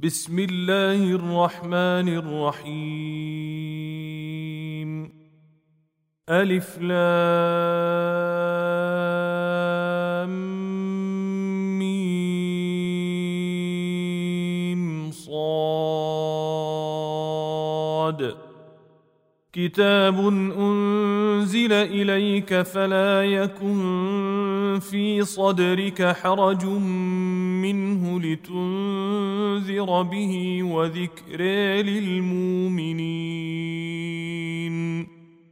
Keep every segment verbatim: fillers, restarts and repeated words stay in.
بسم الله الرحمن الرحيم. ألف لام ميم صاد. كتاب أنزل إليك فلا يكن في صدرك حرج منه لتنذر به وذكر للمؤمنين.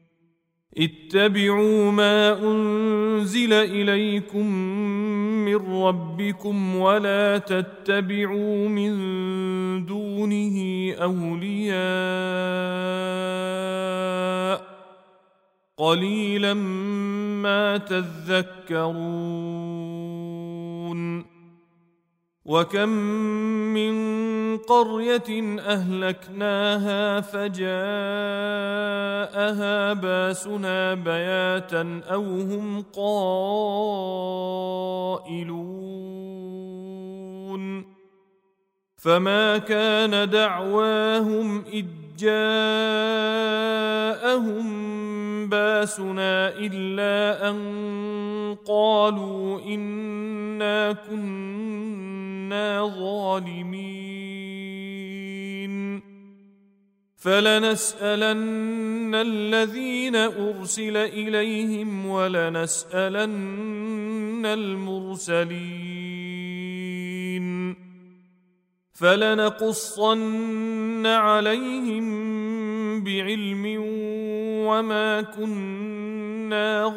اتبعوا ما أنزل إليكم من ربكم ولا تتبعوا من دونه أولياء قليلا ما تذكرون. وكم من قرية أهلكناها فجاءها باسنا بياتا أو هم قائلون فما كان دعواهم إذ جاءهم باسنا إلا أن قالوا إنا كنا ظالمين. فلنسألن الذين أرسل إليهم ولنسألن المرسلين فلنقصن عليهم بعلم وما كنا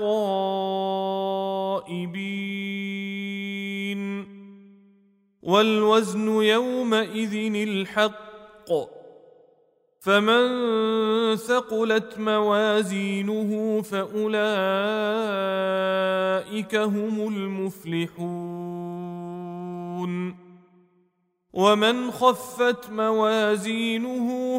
غائبين. والوزن يومئذ الحق فمن ثقلت موازينه فأولئك هم المفلحون. ومن خفت موازينه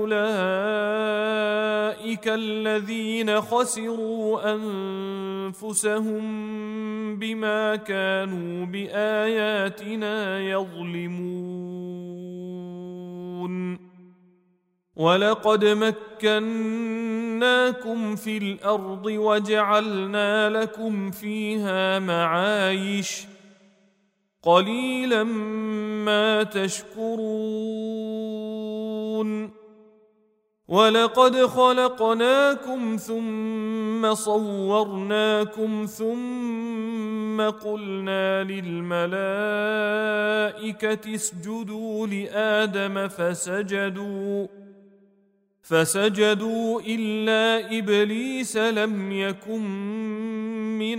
فأولئك الذين خسروا أنفسهم بما كانوا بآياتنا يظلمون. ولقد مكناكم في الأرض وجعلنا لكم فيها معايش قليلا ما تشكرون. ولقد خلقناكم ثم صورناكم ثم قلنا للملائكة اسجدوا لآدم فسجدوا فسجدوا إلا إبليس لم يكن من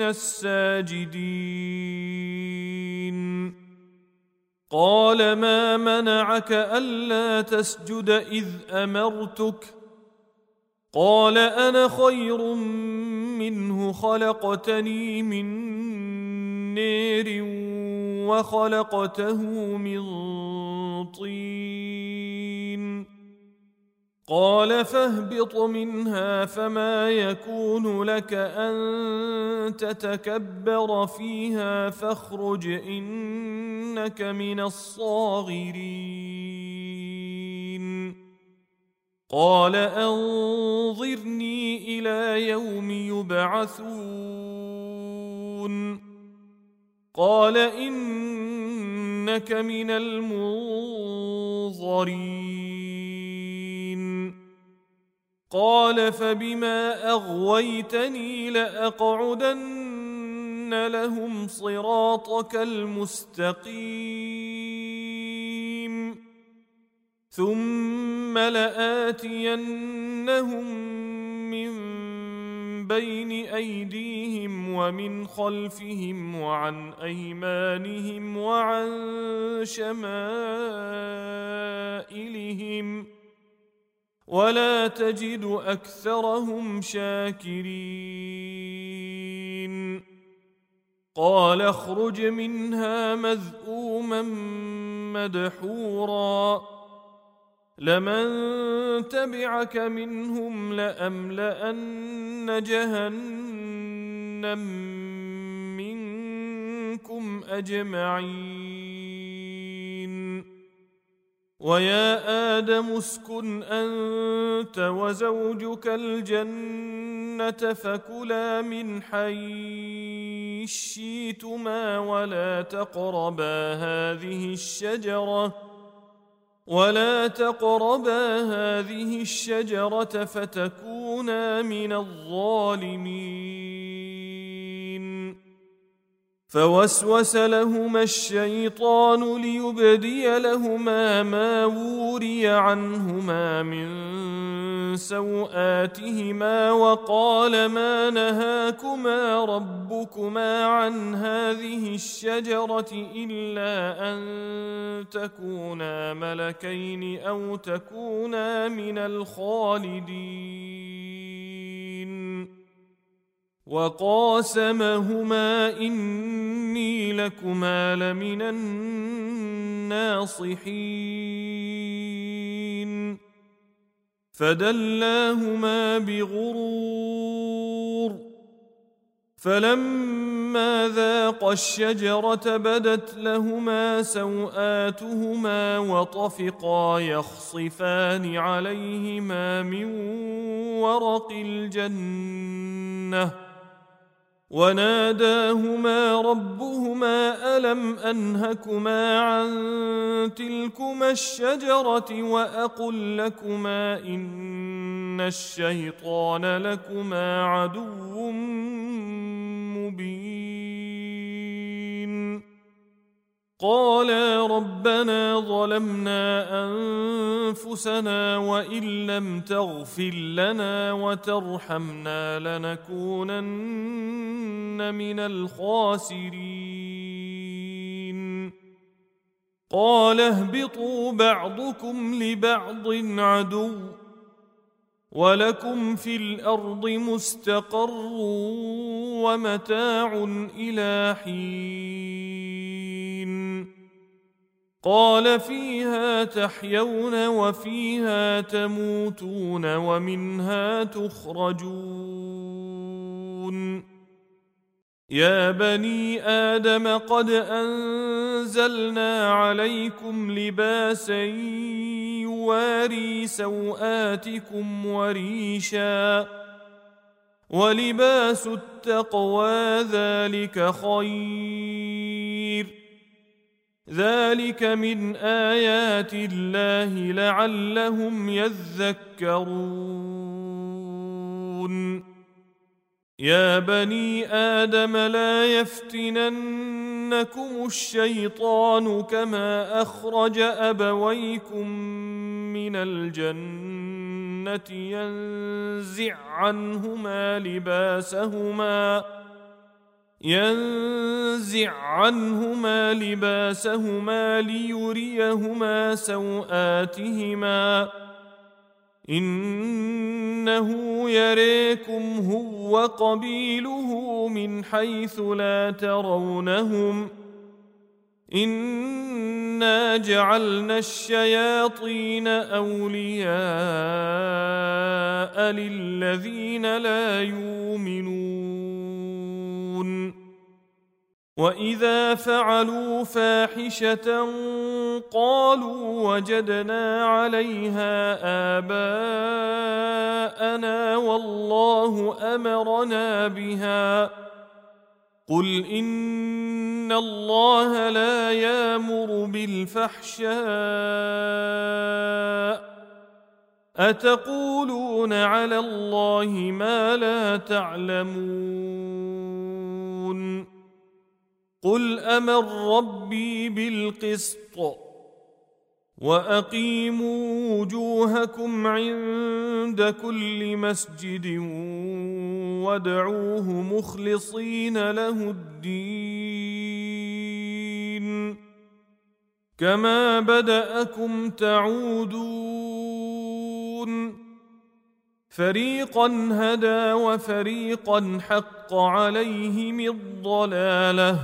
الساجدين. قال ما منعك ألا تسجد إذ أمرتك؟ قال أنا خير منه خلقتني من نار وخلقته من طين. قال فاهبط منها فما يكون لك أن تتكبر فيها فاخرج إنك من الصاغرين. قال أنظرني إلى يوم يبعثون. قال إنك من المنظرين. قال فبما أغويتني لأقعدن لهم صراطك المستقيم ثم لآتينهم من بين أيديهم ومن خلفهم وعن أيمانهم وعن شمائلهم ولا تجد أكثرهم شاكرين. قال اخرج منها مذءوما مدحورا لمن تبعك منهم لأملأن جهنم منكم أجمعين. ويا آدم اسكن أنت وزوجك الجنة فكلا من حيث شئتما ولا تقربا هذه الشجرة ولا تقربا هذه الشجرة فتكونا من الظالمين. فوسوس لهما الشيطان ليبدي لهما ما وري عنهما من سوآتهما وقال ما نهاكما ربكما عن هذه الشجرة إلا أن تكونا ملكين أو تكونا من الخالدين. وقاسمهما إني لكما لمن الناصحين. فدلاهما بغرور فلما ذاقا الشجرة بدت لهما سوآتهما وطفقا يخصفان عليهما من ورق الجنة وناداهما ربهما ألم أنهكما عن تلكما الشجرة وأقل لكما إن الشيطان لكما عدو مبين. قالا ربنا ظلمنا أنفسنا وإن لم تغفر لنا وترحمنا لنكونن من الخاسرين. قال اهبطوا بعضكم لبعض عدو ولكم في الأرض مستقر ومتاع إلى حين. قال فيها تحيون وفيها تموتون ومنها تخرجون. يا بني آدم قد أنزلنا عليكم لباسا يواري سوآتكم وريشا ولباس التقوى ذلك خير ذلك من آيات الله لعلهم يذكرون. يا بني آدم لا يفتننكم الشيطان كما أخرج أبويكم من الجنة ينزع عنهما لباسهما ينزع عنهما لباسهما ليريهما سوآتهما إنه يريكم هو وقبيله من حيث لا ترونهم إنا جعلنا الشياطين أولياء للذين لا يؤمنون. وإذا فعلوا فاحشة قالوا وجدنا عليها آباءنا والله أمرنا بها قل إن الله لا يأمر بالفحشاء أتقولون على الله ما لا تعلمون. قل أمر ربي بالقسط وأقيموا وجوهكم عند كل مسجد وادعوه مخلصين له الدين كما بدأكم تعودون فريقا هدى وفريقا حق عليهم الضلالة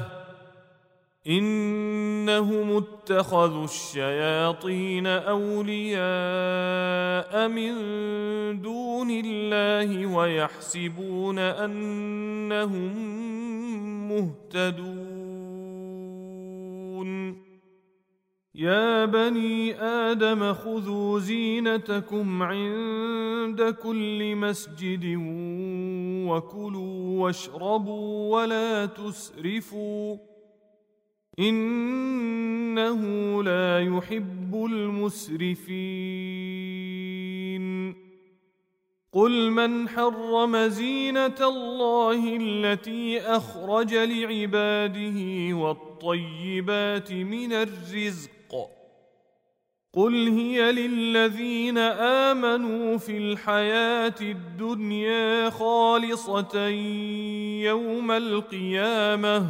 إنهم اتخذوا الشياطين أولياء من دون الله ويحسبون أنهم مهتدون. يا بني آدم خذوا زينتكم عند كل مسجد وكلوا واشربوا ولا تسرفوا إنه لا يحب المسرفين قل من حرم زينة الله التي أخرج لعباده والطيبات من الرزق قل هي للذين آمنوا في الحياة الدنيا خالصة يوم القيامة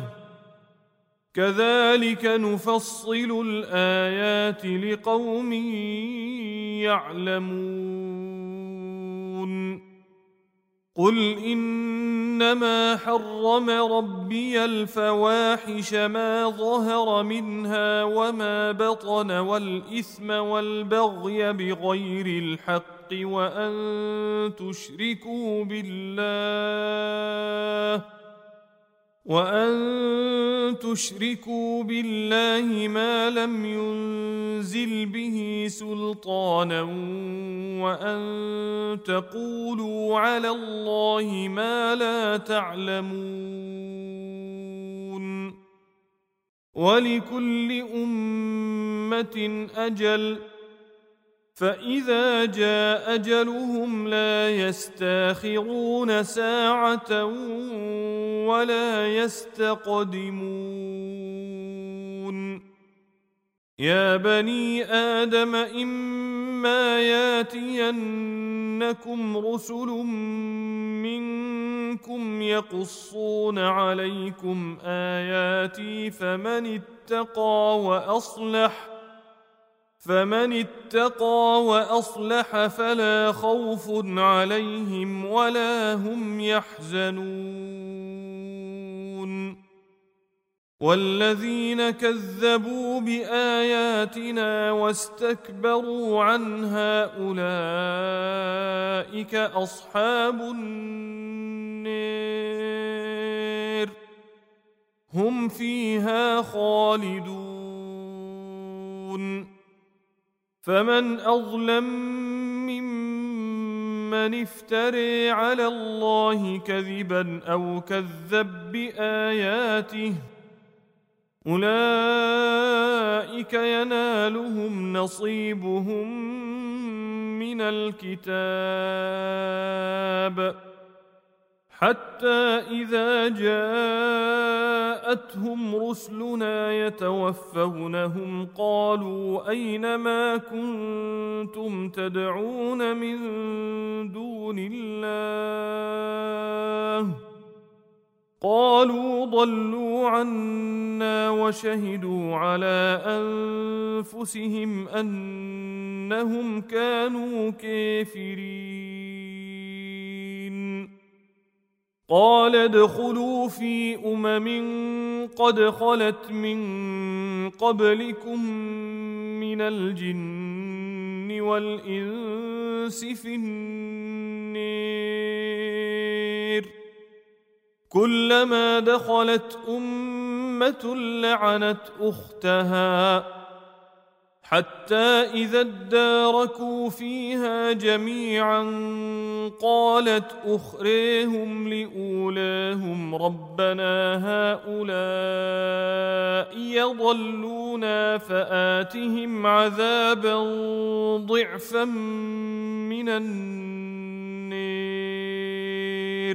كذلك نفصل الآيات لقوم يعلمون قل إنما حرم ربي الفواحش ما ظهر منها وما بطن والإثم والبغي بغير الحق وأن تشركوا بالله وأن تشركوا بالله ما لم ينزل به سلطانا وأن تقولوا على الله ما لا تعلمون ولكل أمة أجل فإذا جاء أجلهم لا يستاخرون ساعة ولا يستقدمون يا بني آدم إما ياتينكم رسل منكم يقصون عليكم آياتي فمن اتقى وأصلح فمن اتقى وأصلح فلا خوف عليهم ولا هم يحزنون والذين كذبوا بآياتنا واستكبروا عنها أولئك أصحاب النار هم فيها خالدون فمن أظلم ممن افتري على الله كذبا أو كذب بآياته أولئك ينالهم نصيبهم من الكتاب حتى إذا جاءتهم رسلنا يتوفونهم قالوا أين ما كنتم تدعون من دون الله قالوا ضلوا عنا وشهدوا على أنفسهم أنهم كانوا كافرين قال ادخلوا في أمم قد خلت من قبلكم من الجن والإنس في النار كلما دخلت أمة لعنت أختها حتى إذا اداركوا فيها جميعا قالت أخريهم لأولاهم ربنا هؤلاء يضلونا فآتهم عذابا ضعفا من النار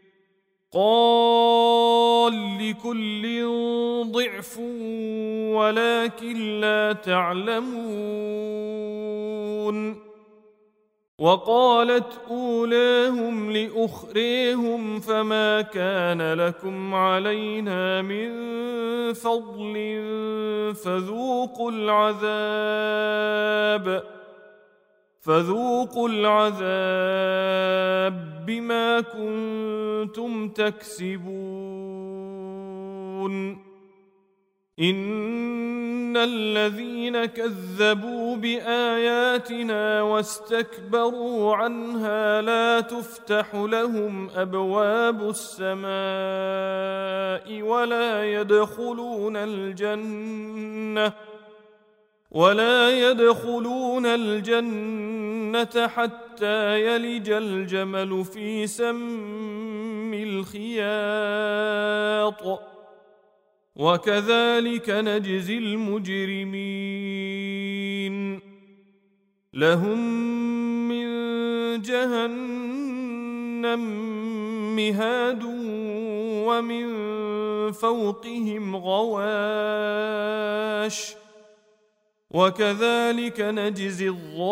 قال لكل ضعف ولكن لا تعلمون وقالت أولاهم لأخريهم فما كان لكم علينا من فضل فذوقوا العذاب فذوقوا العذاب بما كنتم تكسبون إن الذين كذبوا بآياتنا واستكبروا عنها لا تفتح لهم أبواب السماء ولا يدخلون الجنة ولا يدخلون الجنة حتى يلج الجمل في سم الخياط وكذلك نجزي المجرمين لهم من جهنم مهاد ومن فوقهم غواش وكذلك نجزي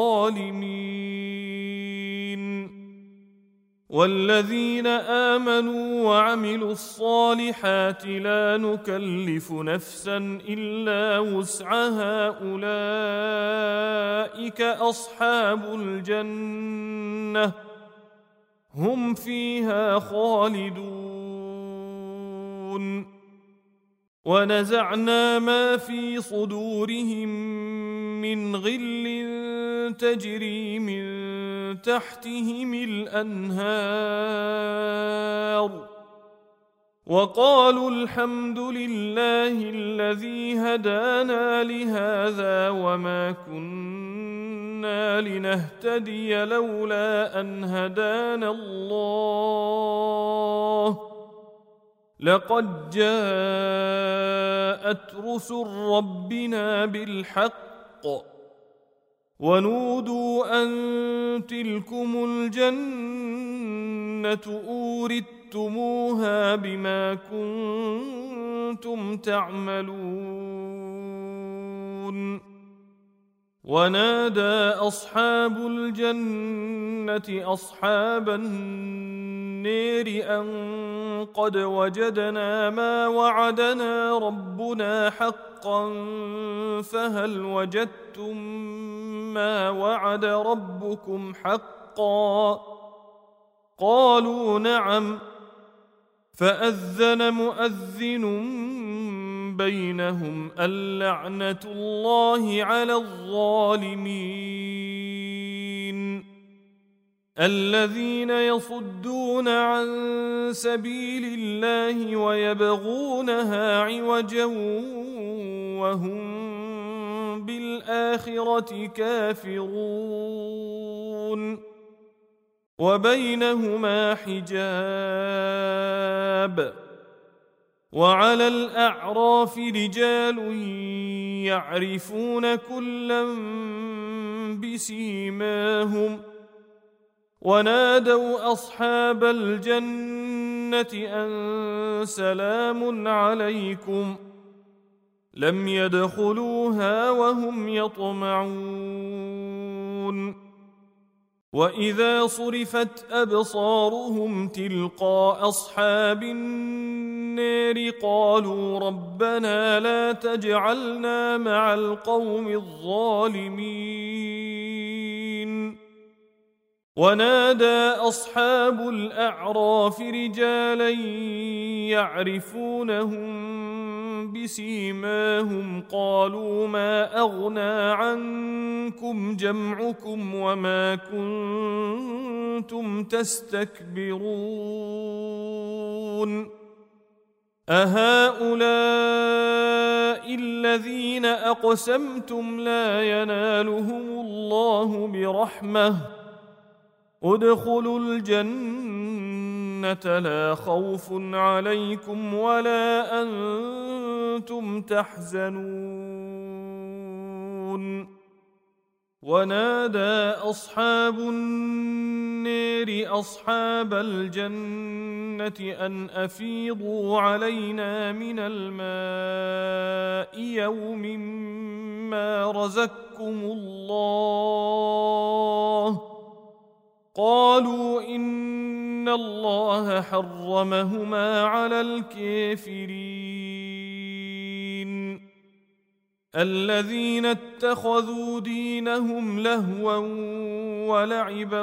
الظالمين والذين آمنوا وعملوا الصالحات لا نكلف نفسا إلا وسعها أولئك أصحاب الجنة هم فيها خالدون ونزعنا ما في صدورهم من غل تجري من تحتهم الأنهار وقالوا الحمد لله الذي هدانا لهذا وما كنا لنهتدي لولا أن هدانا الله لقد جاءت رسل ربنا بالحق ونودوا أن تلكم الجنة أورثتموها بما كنتم تعملون ونادى أصحاب الجنة أصحاب النار أن قد وجدنا ما وعدنا ربنا حقا فهل وجدتم ما وعد ربكم حقا قالوا نعم فأذن مؤذن بينهم اللعنة الله على الظالمين الذين يصدون عن سبيل الله ويبغونها عوجا وهم بالآخرة كافرون وبينهما حجاب وعلى الأعراف رجال يعرفون كلا بسيماهم ونادوا أصحاب الجنة أن سلام عليكم لم يدخلوها وهم يطمعون وإذا صرفت أبصارهم تلقاء أصحاب النار قالوا ربنا لا تجعلنا مع القوم الظالمين ونادى أصحاب الأعراف رجالا يعرفونهم بسيماهم قالوا ما أغنى عنكم جمعكم وما كنتم تستكبرون أهؤلاء الذين أقسمتم لا ينالهم الله برحمة ادخلوا الجنة لا خوف عليكم ولا أنتم تحزنون ونادى أصحاب النار أصحاب الجنة أن أفيضوا علينا من الماء يوم ما رزقكم الله قالوا إن الله حرمهما على الكافرين الذين اتخذوا دينهم لهوا ولعبا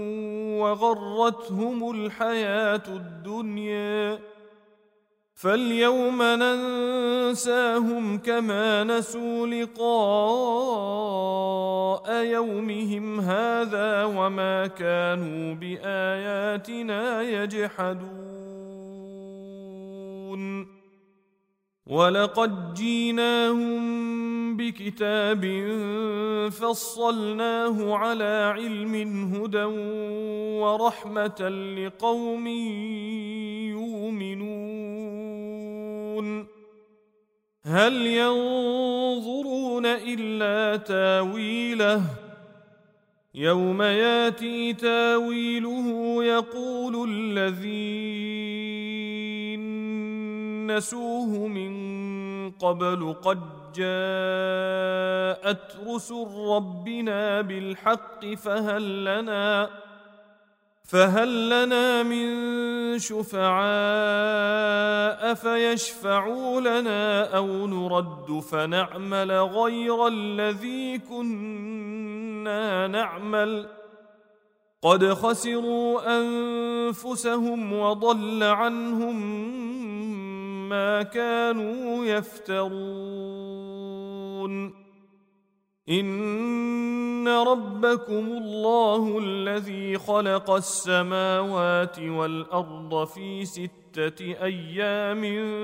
وغرتهم الحياة الدنيا فاليوم ننساهم كما نسوا لقاء يومهم هذا وما كانوا بآياتنا يجحدون ولقد جيناهم بكتاب فصلناه على علم هدى ورحمة لقوم يؤمنون هل ينظرون إلا تاويله يوم ياتي تاويله يقول الذين نسوه من قبل قد جاءت رسل ربنا بالحق فهل لنا فهل لنا من شفعاء فيشفعوا لنا أو نرد فنعمل غير الذي كنا نعمل قد خسروا أنفسهم وضل عنهم ما كانوا يفترون إن ربكم الله الذي خلق السماوات والأرض في ستة أيام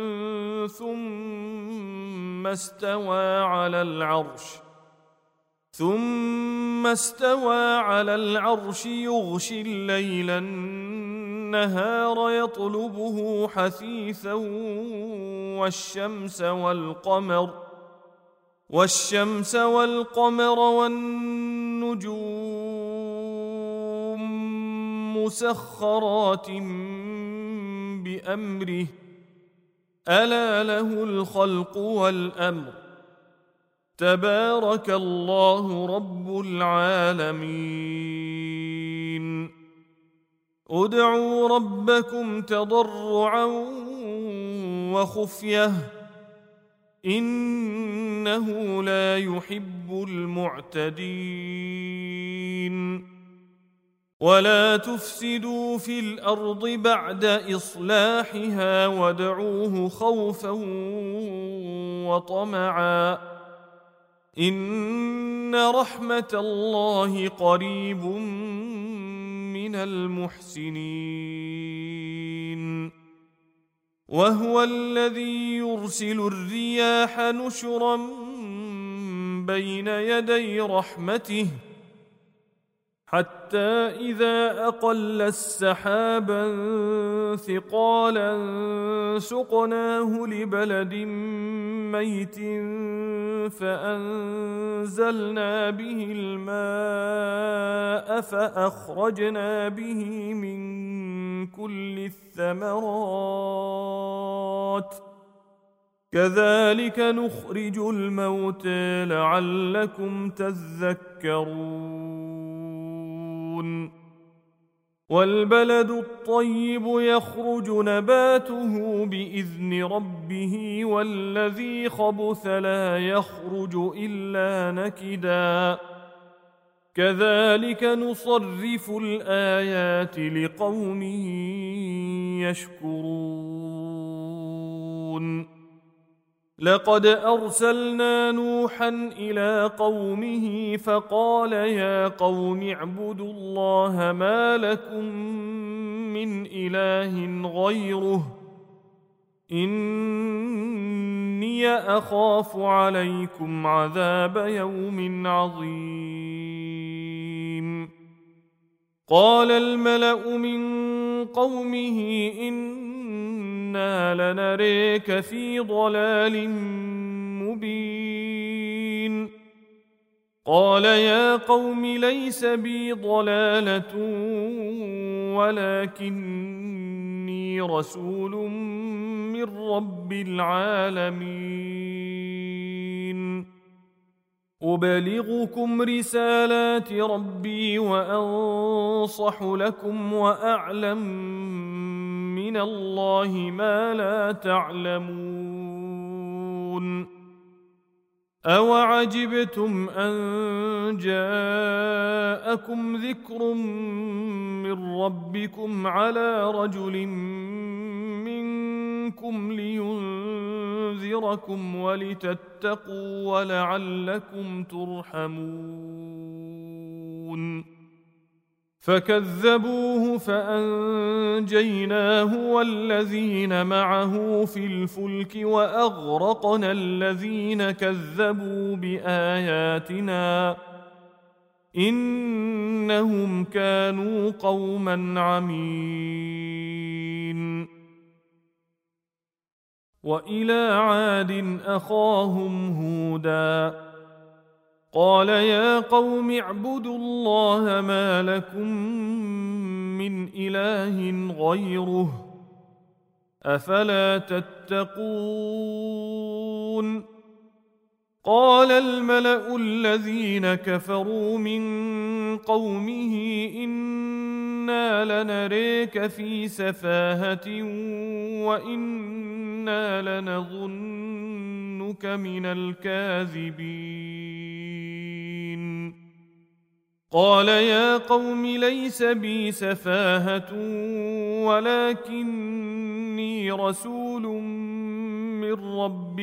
ثم استوى على العرش ثم استوى على العرش يغشي الليل النهار يطلبه حثيثا والشمس والقمر والشمس والقمر والنجوم مسخرات بأمره ألا له الخلق والأمر تبارك الله رب العالمين ادعوا ربكم تضرعا وخفية إنه لا يحب المعتدين ولا تفسدوا في الأرض بعد إصلاحها وادعوه خوفا وطمعا إن رحمة الله قريب من المحسنين وهو الذي يرسل الرياح نشرا بين يدي رحمته حتى إذا أقل السحابا ثقالا سقناه لبلد ميت فأنزلنا به الماء فأخرجنا به من كل الثمرات كذلك نخرج الموتى لعلكم تذكرون والبلد الطيب يخرج نباته بإذن ربه والذي خبث لا يخرج إلا نكدا كذلك نصرف الآيات لقوم يشكرون لقد أرسلنا نوحا إلى قومه فقال يا قوم اعبدوا الله ما لكم من إله غيره إني أخاف عليكم عذاب يوم عظيم قال الملأ من قومه إنا لنريك في ضلال مبين قال يا قوم ليس بي ضلالة ولكني رسول من رب العالمين أبلغكم رسالات ربي وأنصح لكم وأعلم من الله ما لا تعلمون أوعجبتم أن جاءكم ذكر من ربكم على رجل منكم لينذركم ولتتقوا ولعلكم ترحمون فكذبوه فأنجيناه والذين معه في الفلك وأغرقنا الذين كذبوا بآياتنا إنهم كانوا قوما عمين. وإلى عاد أخاهم هودا قال يا قوم اعبدوا الله ما لكم من إله غيره أفلا تتقون. قال الملأ الذين كفروا من قومه إنا لنريك في سفاهة وإنا لنظنك من الكاذبين. قال يا قوم ليس بي سفاهة ولكني رسول من رب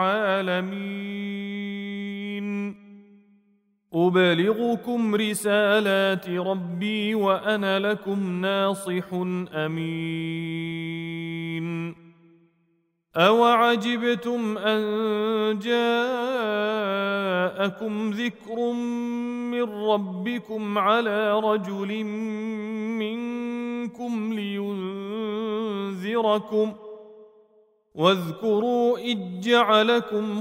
العالمين أبلغكم رسالات ربي وأنا لكم ناصح أمين. أوعجبتم أن جاءكم ذكر من ربكم على رجل منكم لينذركم واذكروا إذ جعلكم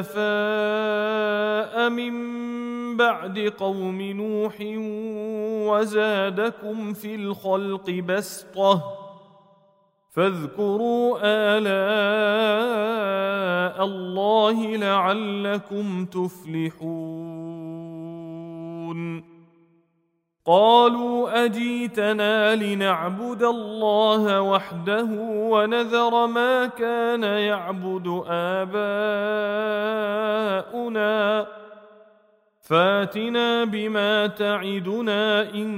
خلفاء من بعد قوم نوح وزادكم في الخلق بسطة فاذكروا آلاء الله لعلكم تفلحون. قالوا أجيتنا لنعبد الله وحده ونذر ما كان يعبد آباؤنا فاتنا بما تعدنا إن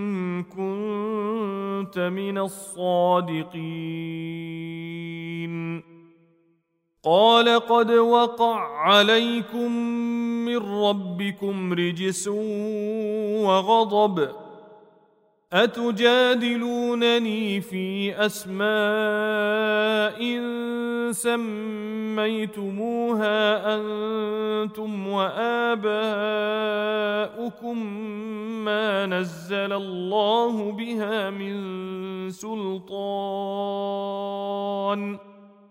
كنت من الصادقين. قال قد وقع عليكم من ربكم رجس وغضب أتجادلونني في أسماء سميتموها أنتم وآباؤكم ما نزل الله بها من سلطان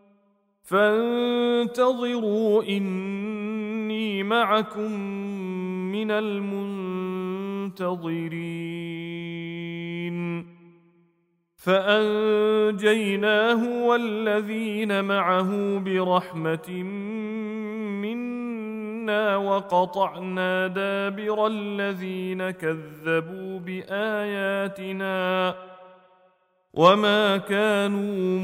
فانتظروا إني معكم من المنتظرين. فأنجيناه والذين معه برحمة منا وقطعنا دابر الذين كذبوا بآياتنا وما كانوا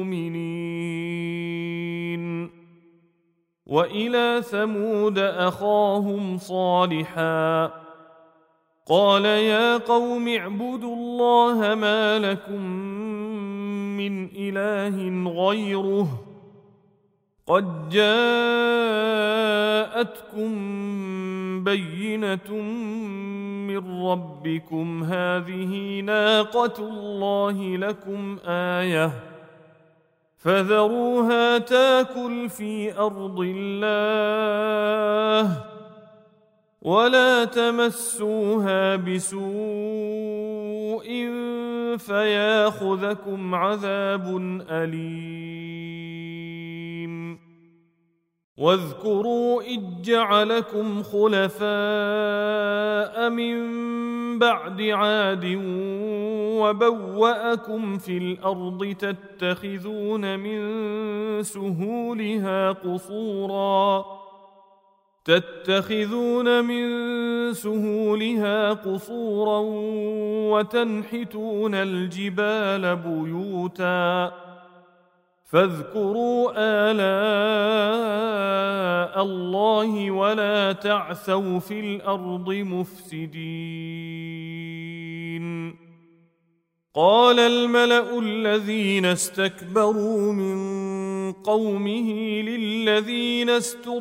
مؤمنين. وإلى ثمود أخاهم صالحا قال يا قوم اعبدوا الله ما لكم من إله غيره قد جاءتكم بينة من ربكم هذه ناقة الله لكم آية فذروها تاكل في أرض الله ولا تمسوها بسوء فياخذكم عذاب أليم. واذكروا إذ جعلكم خلفاء من بعد عاد وبوأكم في الأرض تتخذون من سهولها قصورا تتخذون من سهولها قصورا وتنحتون الجبال بيوتا فاذكروا آلاء الله ولا تعثوا في الأرض مفسدين. قال الملأ الذين استكبروا من قومه للذين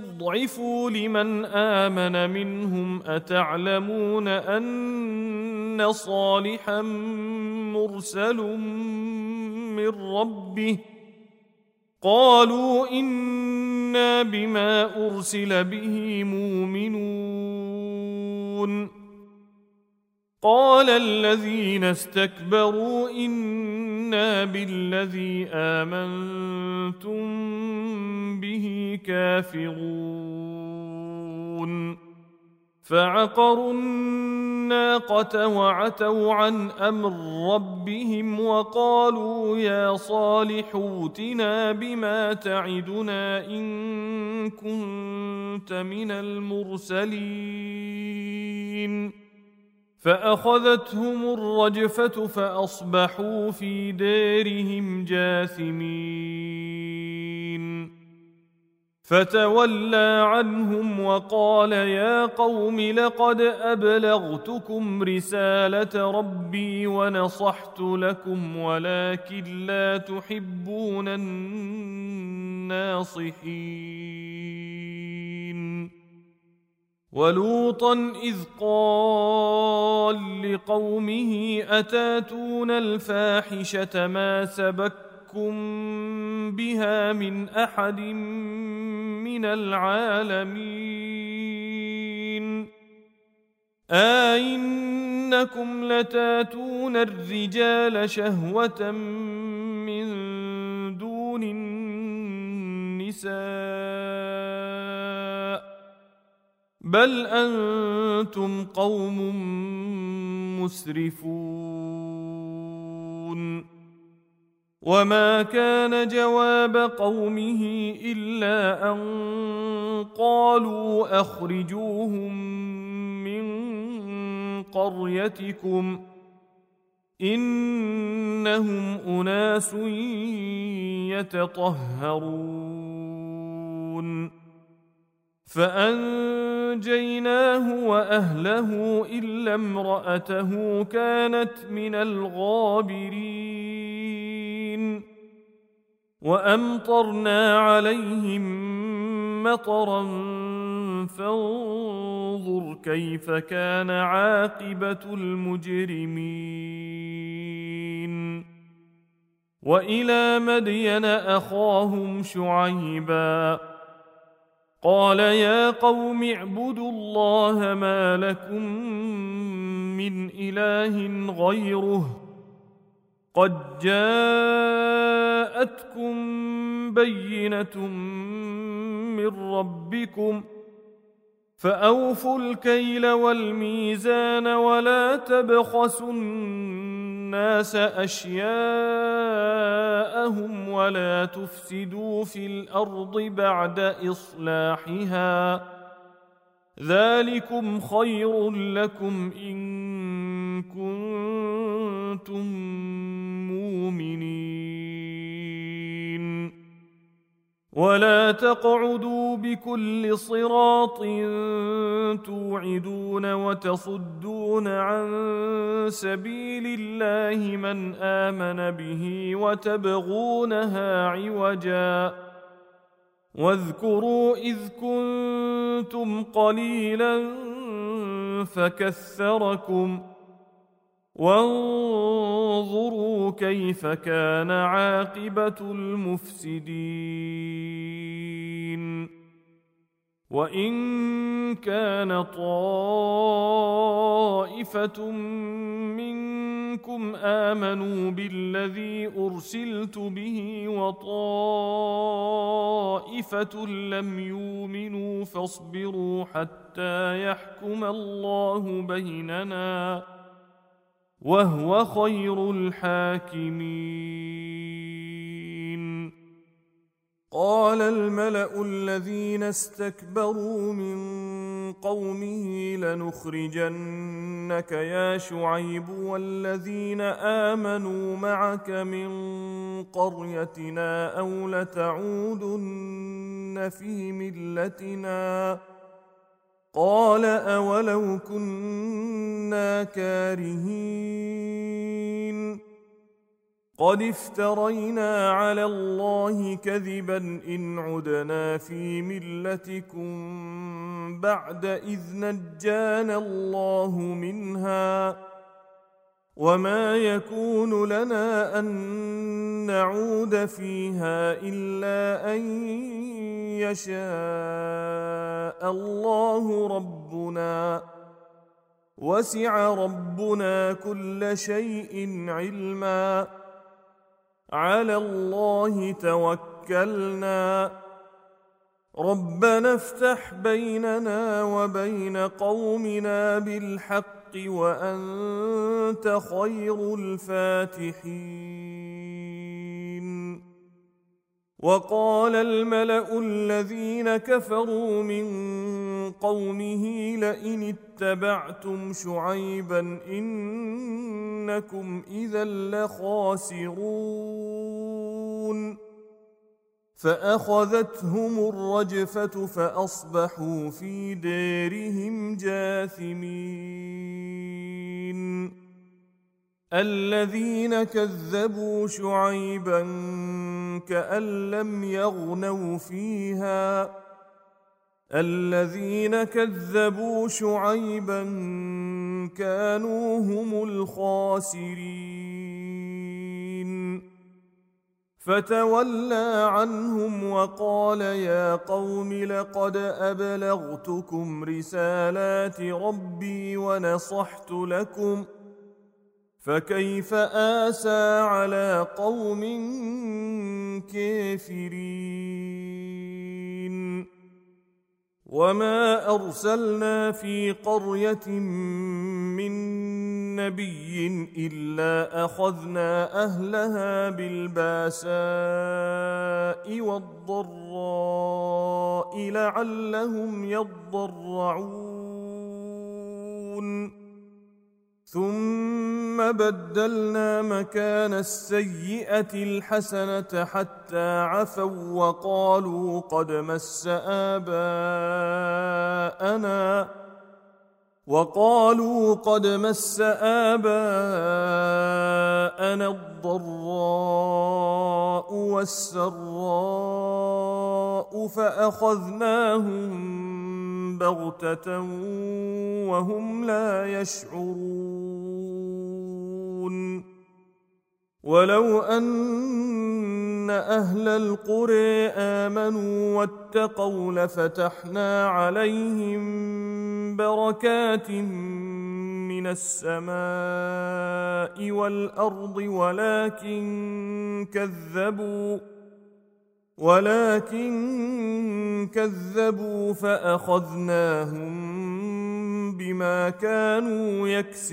استضعفوا لمن آمن منهم أتعلمون أن إن صالحا مرسل من ربه قالوا إنا بما أرسل به مؤمنون قال الذين استكبروا إنا بالذي آمنتم به كافرون فعقروا الناقة وعتوا عن أمر ربهم وقالوا يا صالح ائتنا بما تعدنا إن كنت من المرسلين فأخذتهم الرجفة فأصبحوا في دارهم جاثمين فتولى عنهم وقال يا قوم لقد أبلغتكم رسالة ربي ونصحت لكم ولكن لا تحبون الناصحين ولوطا إذ قال لقومه أتاتون الفاحشة ما سبقكم بها من أحد من العالمين أئنكم لتاتون الرجال شهوة من دون النساء بل أنتم قوم مسرفون وما كان جواب قومه إلا أن قالوا أخرجوهم من قريتكم إنهم أناس يتطهرون فأنجيناه وأهله إلا امرأته كانت من الغابرين وأمطرنا عليهم مطرا فانظر كيف كان عاقبة المجرمين وإلى مدين أخاهم شعيبا قال يا قوم اعبدوا الله ما لكم من إله غيره قد جاءتكم بينة من ربكم فأوفوا الكيل والميزان ولا تبخسوا الناس أشياءهم ولا تفسدوا في الأرض بعد إصلاحها ذلكم خير لكم إن كنتم مؤمنين ولا تقعدوا بكل صراط توعدون وتصدون عن سبيل الله من آمن به وتبغونها عوجا واذكروا إذ كنتم قليلا فكثركم وانظروا كيف كان عاقبة المفسدين وإن كان طائفة منكم آمنوا بالذي أرسلت به وطائفة لم يؤمنوا فاصبروا حتى يحكم الله بيننا وهو خير الحاكمين قال الملأ الذين استكبروا من قومه لنخرجنك يا شعيب والذين آمنوا معك من قريتنا أو لتعودن في ملتنا قال أولو كنا كارهين قد افترينا على الله كذبا إن عدنا في ملتكم بعد إذ نجانا الله منها وما يكون لنا أن نعود فيها إلا أن يشاء الله ربنا وسع ربنا كل شيء علما على الله توكلنا ربنا افتح بيننا وبين قومنا بالحق وأنت خير الفاتحين. وقال الملأ الذين كفروا من قومه لئن اتبعتم شعيبا إنكم إذا لخاسرون فأخذتهم الرجفة فأصبحوا في دارهم جاثمين. الذين كذبوا شعيبا كأن لم يغنوا فيها الذين كذبوا شعيبا كانوا هم الخاسرين. فتولى عنهم وقال يا قوم لقد أبلغتكم رسالات ربي ونصحت لكم فكيف آسى على قوم كافرين. وما أرسلنا في قرية من نبي إلا أخذنا أهلها بالباساء والضراء لعلهم يضرعون ثم بدلنا مكان السيئة الحسنة حتى عفوا وقالوا قد مس آباءنا وقالوا قد مس آباءنا الضراء والسراء فأخذناهم بغتة وهم لا يشعرون. ولو أن أهل القرى آمنوا واتقوا لفتحنا عليهم بركات من السماء والأرض ولكن كذبوا ولكن كذبوا فأخذناهم بما كانوا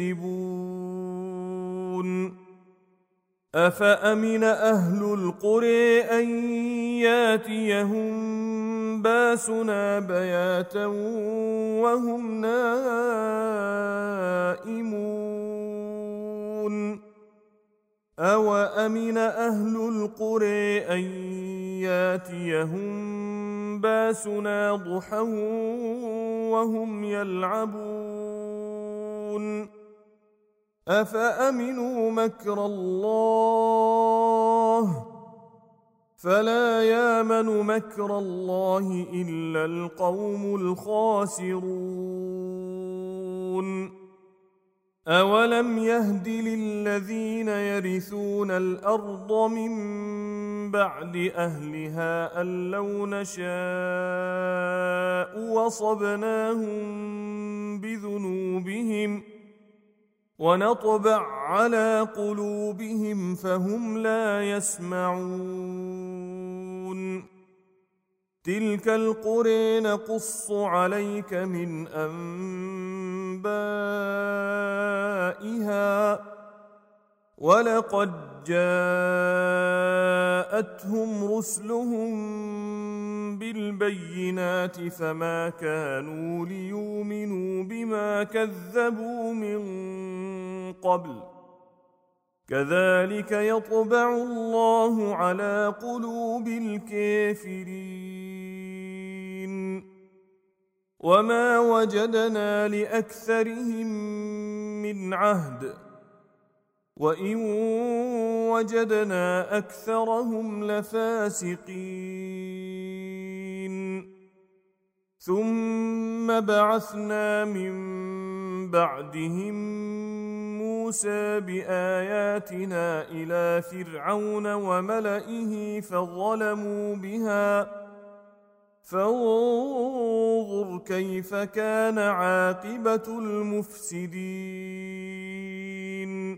يكسبون. أفأمن أهل القرى أن ياتيهم باسنا بياتا وهم نائمون أوأمن أهل القرى أن ياتيهم باسنا ضحى وهم يلعبون أفأمنوا مكر الله فلا يامن مكر الله إلا القوم الخاسرون. أولم يهد للذين يرثون الأرض من بعد أهلها أن لو نشاء وصبناهم بذنوبهم ونطبع على قلوبهم فهم لا يسمعون. تلك القرى نقص عليك من أنبائها ولقد جاءتهم رسلهم بالبينات فما كانوا ليؤمنوا بما كذبوا من قبل كذلك يطبع الله على قلوب الكافرين. وما وجدنا لأكثرهم من عهد وإن وجدنا أكثرهم لفاسقين. ثم بعثنا من بعدهم موسى بآياتنا إلى فرعون وملئه فظلموا بها فانظر كيف كان عاقبة المفسدين.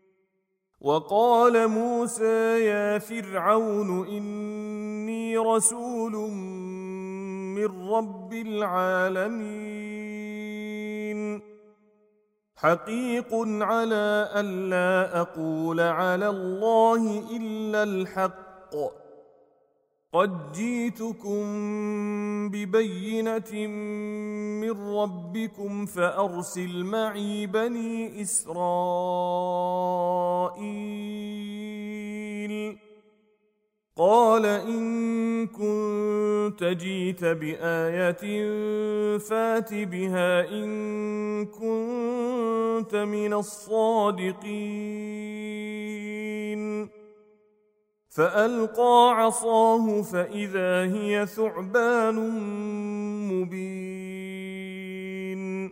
وقال موسى يا فرعون إني رسول من رب العالمين حقيق على ألا أقول على الله إلا الحق قد جئتكم ببينة من ربكم فأرسل معي بني إسرائيل. قال إن كنت جئت بآية فات بها إن كنت من الصادقين. فألقى عصاه فإذا هي ثعبان مبين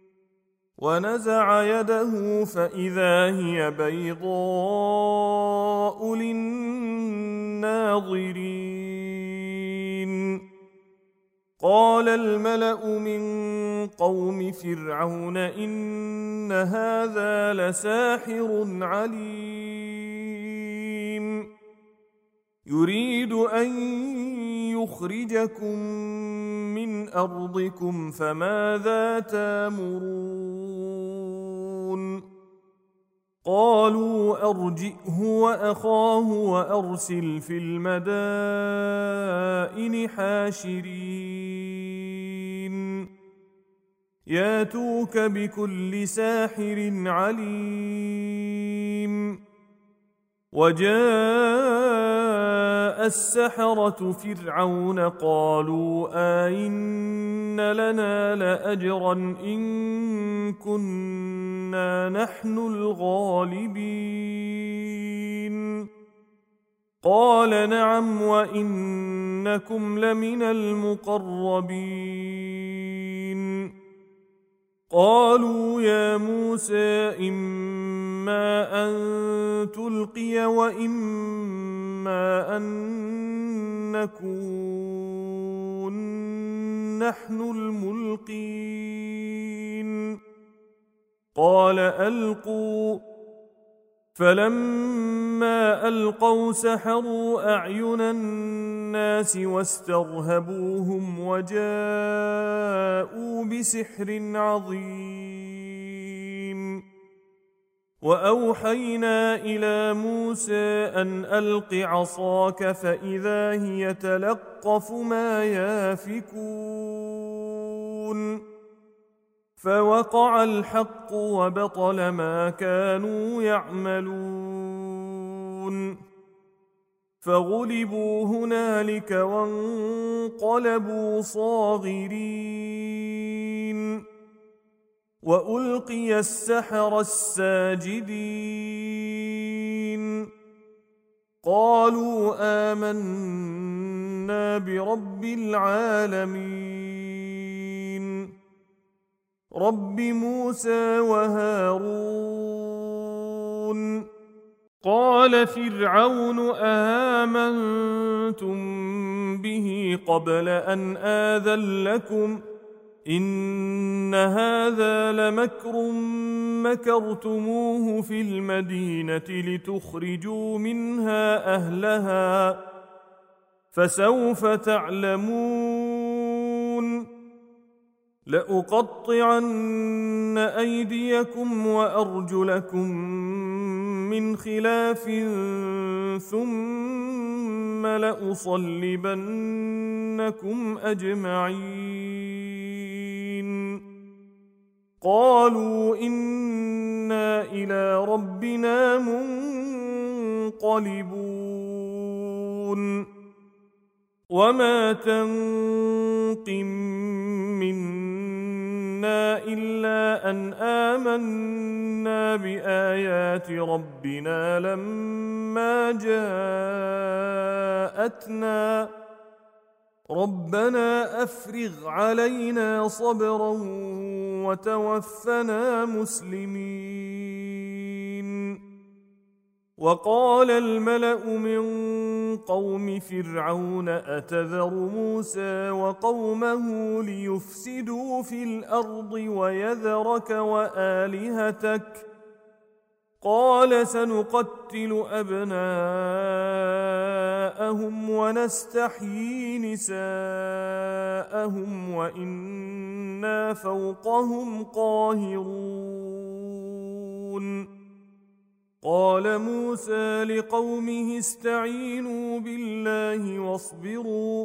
ونزع يده فإذا هي بيضاء للناظرين. قال الملأ من قوم فرعون إن هذا لساحر عليم يريد أن يخرجكم من أرضكم فماذا تأمرون. قالوا أرجئه وأخاه وأرسل في المدائن حاشرين ياتوك بكل ساحر عليم. وجاء السحرة فرعون قالوا آئن لنا لأجرا إن كنا نحن الغالبين. قال نعم وإنكم لمن المقربين. قالوا يا موسى إما أن تلقي وإما أن نكون نحن الملقين. قال ألقوا. فلما ألقوا سحروا أعين الناس واسترهبوهم وجاءوا بسحر عظيم. وأوحينا إلى موسى أن ألق عصاك فإذا هي تلقف ما يافكون. فوقع الحق وبطل ما كانوا يعملون. فغلبوا هنالك وانقلبوا صاغرين. وألقي السحرة الساجدين. قالوا آمنا برب العالمين رب موسى وهارون. قال فرعون آمنتم به قبل أن آذن لكم إن هذا لمكر مكرتموه في المدينة لتخرجوا منها أهلها فسوف تعلمون. لأقطعن أيديكم وأرجلكم من خلاف ثم لأصلبنكم أجمعين. قالوا إنا إلى ربنا منقلبون. وما تنقم منا إلا أن آمنا بآيات ربنا لما جاءتنا ربنا أفرغ علينا صبرا وتوفنا مسلمين. وقال الملأ من قوم فرعون أتذر موسى وقومه ليفسدوا في الأرض ويذرك وآلهتك قال سنقتل أبناءهم ونستحيي نساءهم وإنا فوقهم قاهرون. قال موسى لقومه استعينوا بالله واصبروا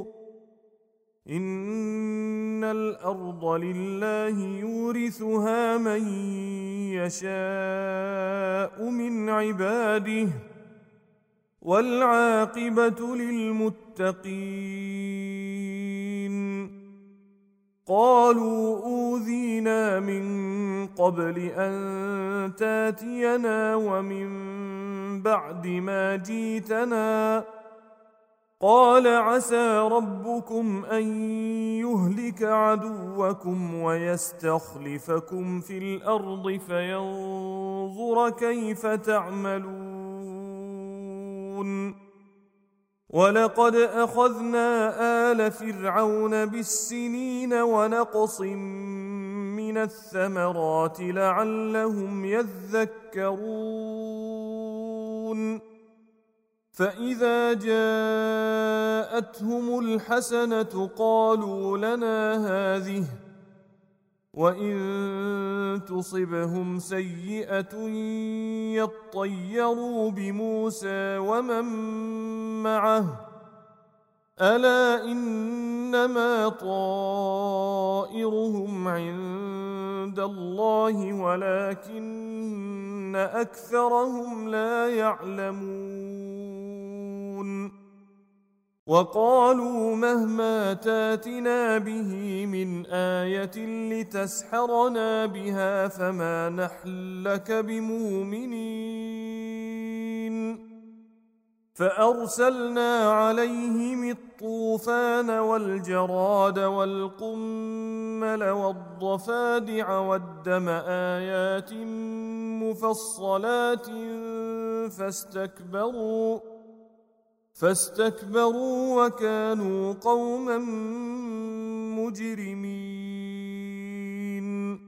إن الأرض لله يورثها من يشاء من عباده والعاقبة للمتقين. قالوا أوذينا من قبل أن تاتينا ومن بعد ما جيتنا قال عسى ربكم أن يهلك عدوكم ويستخلفكم في الأرض فينظر كيف تعملون. ولقد أخذنا آل فرعون بالسنين ونقص من الثمرات لعلهم يذكرون. فإذا جاءتهم الحسنة قالوا لنا هذه وإن تصبهم سيئة يطيروا بموسى ومن معه ألا إنما طائرهم عند الله ولكن أكثرهم لا يعلمون. وقالوا مهما تاتنا به من آية لتسحرنا بها فما نحن لك بمؤمنين. فأرسلنا عليهم الطوفان والجراد والقمل والضفادع والدم آيات مفصلات فاستكبروا فاستكبروا وكانوا قوما مجرمين.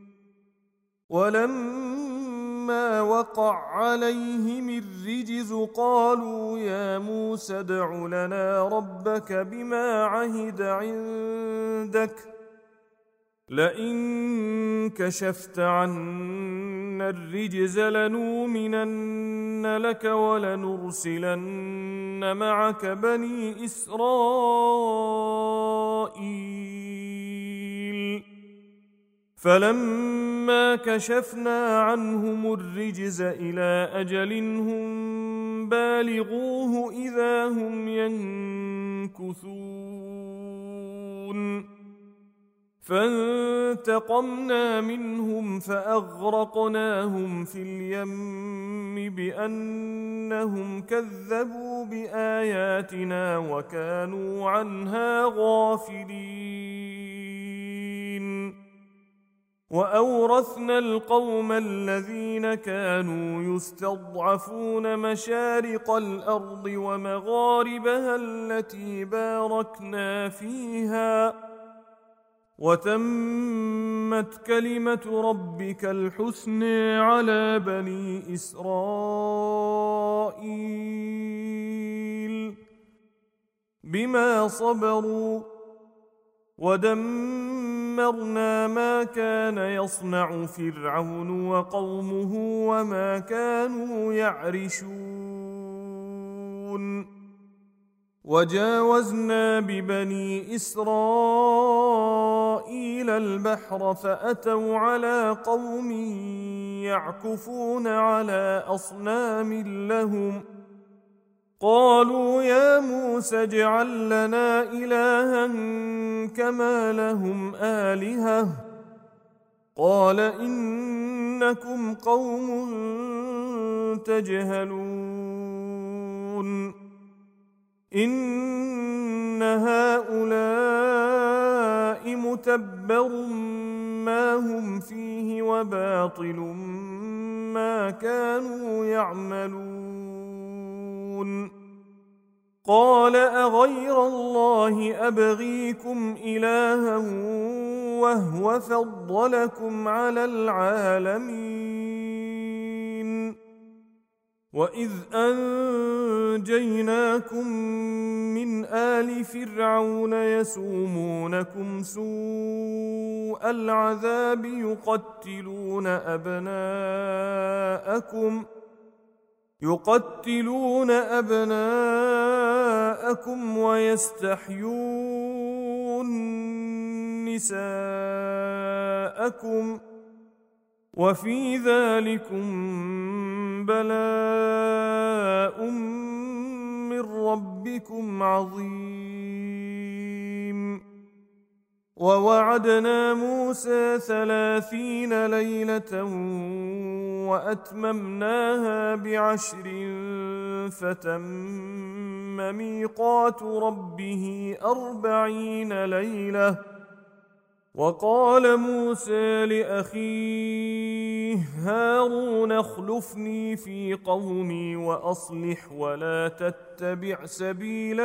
ولما وقع عليهم الرجز قالوا يا موسى ادع لنا ربك بما عهد عندك لئن كشفت عنا الرجز لنؤمنن لك ولنرسلن معك بني إسرائيل. فلما كشفنا عنهم الرجز إلى أجل هم بالغوه إذا هم ينكثون. فانتقمنا منهم فأغرقناهم في اليم بأنهم كذبوا بآياتنا وكانوا عنها غافلين. وأورثنا القوم الذين كانوا يستضعفون مشارق الأرض ومغاربها التي باركنا فيها وتمت كلمة ربك الحسنى على بني إسرائيل بما صبروا ودمرنا ما كان يصنع فرعون وقومه وما كانوا يعرشون. وجاوزنا ببني إسرائيل البحر فأتوا على قوم يعكفون على أصنام لهم قالوا يا موسى اجعل لنا إلها كما لهم آلهة قال إنكم قوم تجهلون. إن هؤلاء متبر ما هم فيه وباطل ما كانوا يعملون. قال أغير الله أبغيكم إلها وهو فضلكم على العالمين وإذ أنجيناكم من آل فرعون يسومونكم سوء العذاب يقتلون أبناءكم يقتلون أبناءكم ويستحيون نساءكم وفي ذلكم بلاء من ربكم عظيم ووعدنا موسى ثلاثين ليلة وأتممناها بعشر فتم ميقات ربه أربعين ليلة وقال موسى لأخيه هارون اخلفني في قومي وأصلح ولا تتبع سبيل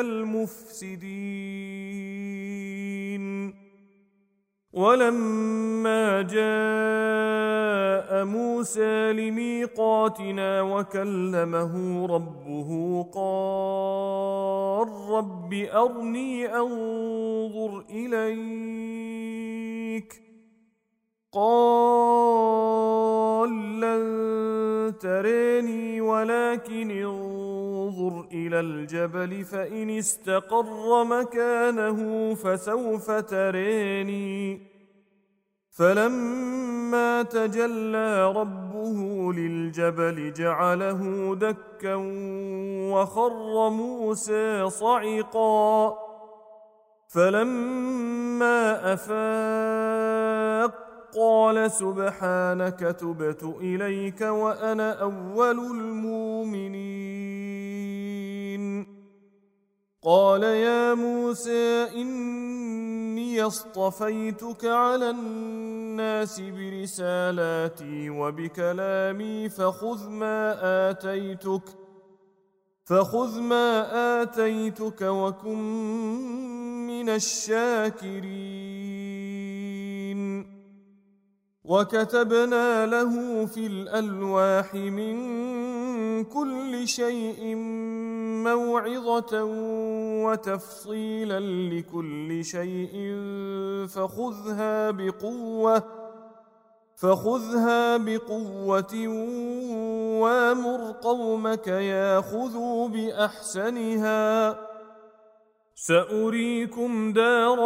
المفسدين ولما جاء موسى لميقاتنا وكلمه ربه قال رب أرني أنظر إليك قال لن تريني ولكن انظر إلى الجبل فإن استقر مكانه فسوف تريني فلما تجلى ربه للجبل جعله دكا وخر موسى صعقا فلما أفاق قال سبحانك تبت إليك وأنا أول المؤمنين قال يا موسى إني اصطفيتك على الناس برسالاتي وبكلامي فخذ ما آتيتك فخذ ما آتيتك وكن من الشاكرين وكتبنا له في الألواح من كل شيء موعظة وتفصيلا لكل شيء فخذها بقوة فخذها بقوة وامر قومك ياخذوا بأحسنها سأريكم دار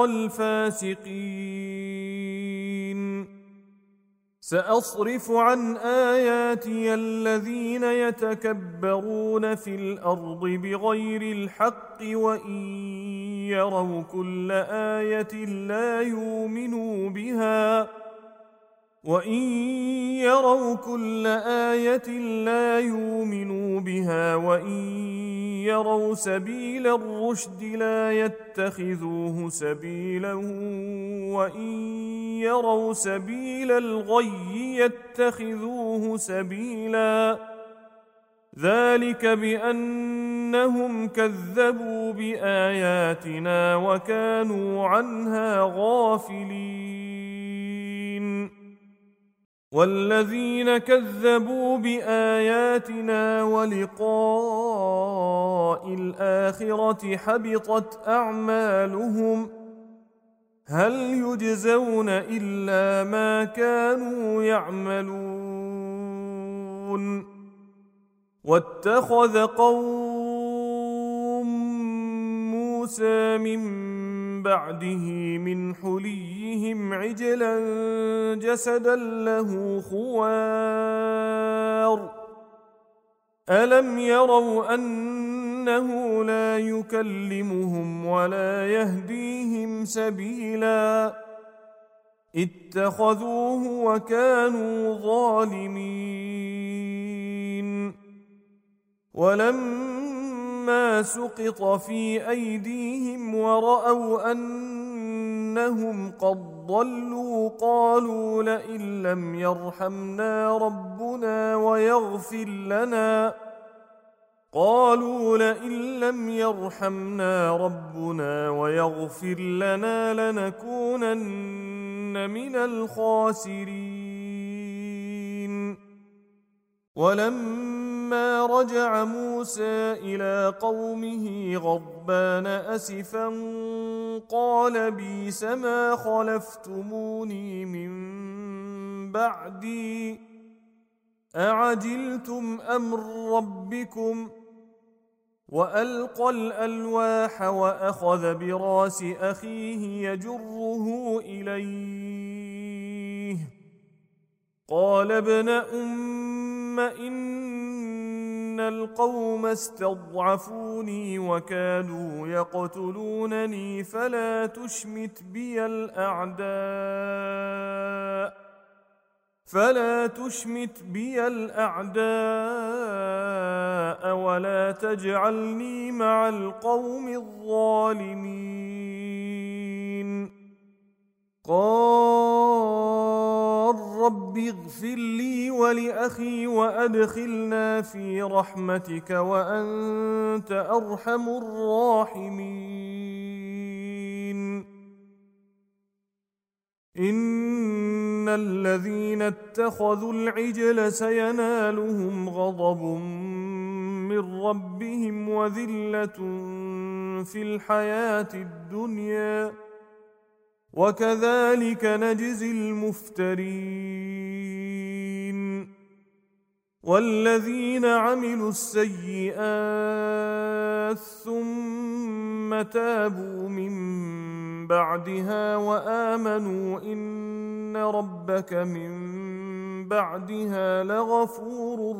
الفاسقين سأصرف عن آياتي الذين يتكبرون في الأرض بغير الحق وإن يروا كل آية لا يؤمنوا بها وإن يروا كل آية لا يؤمنوا بها وإن يروا سبيل الرشد لا يتخذوه سبيلا وإن يروا سبيل الغي يتخذوه سبيلا ذلك بأنهم كذبوا بآياتنا وكانوا عنها غافلين والذين كذبوا بآياتنا ولقاء الآخرة حبطت أعمالهم هل يجزون إلا ما كانوا يعملون واتخذ قوم موسى من بعده من حليهم عجلا جسدا له خوار ألم يروا أنه لا يكلمهم ولا يهديهم سبيلا اتخذوه وكانوا ظالمين ولما سقط في أيديهم ورأوا أنهم قد ضلوا قالوا لئن لم يرحمنا ربنا ويغفر لنا قالوا لئن لم يرحمنا ربنا ويغفر لنا لنكونن من الخاسرين. ولما رجع موسى إلى قومه غضبان أسفا قال بئس ما خلفتموني من بعدي أعجلتم أمر ربكم. وألقى الألواح وأخذ براس أخيه يجره إليه قال ابن أم إن القوم استضعفوني وكادوا يقتلونني فلا تشمت بي الأعداء فلا تشمت بي الأعداء ولا تجعلني مع القوم الظالمين. قال رب اغفر لي ولأخي وأدخلنا في رحمتك وأنت أرحم الراحمين. إن الذين اتخذوا العجل سينالهم غضب من ربهم وذلة في الحياة الدنيا وكذلك نجزي المفترين. والذين عملوا السيئات ثم تابوا من بعدها وآمنوا إن ربك من بعدها لغفور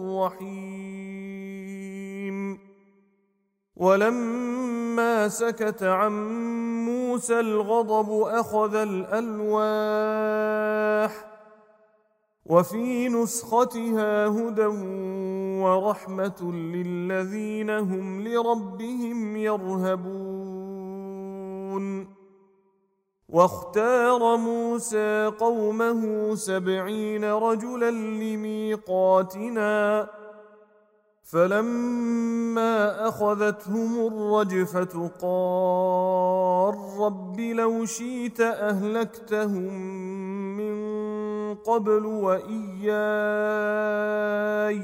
رحيم. ولما سكت عن موسى الغضب أخذ الألواح وفي نسختها هدى ورحمة للذين هم لربهم يرهبون. واختار موسى قومه سبعين رجلا لميقاتنا فلما أخذتهم الرجفة قال رب لو شئت أهلكتهم من قبل وإياي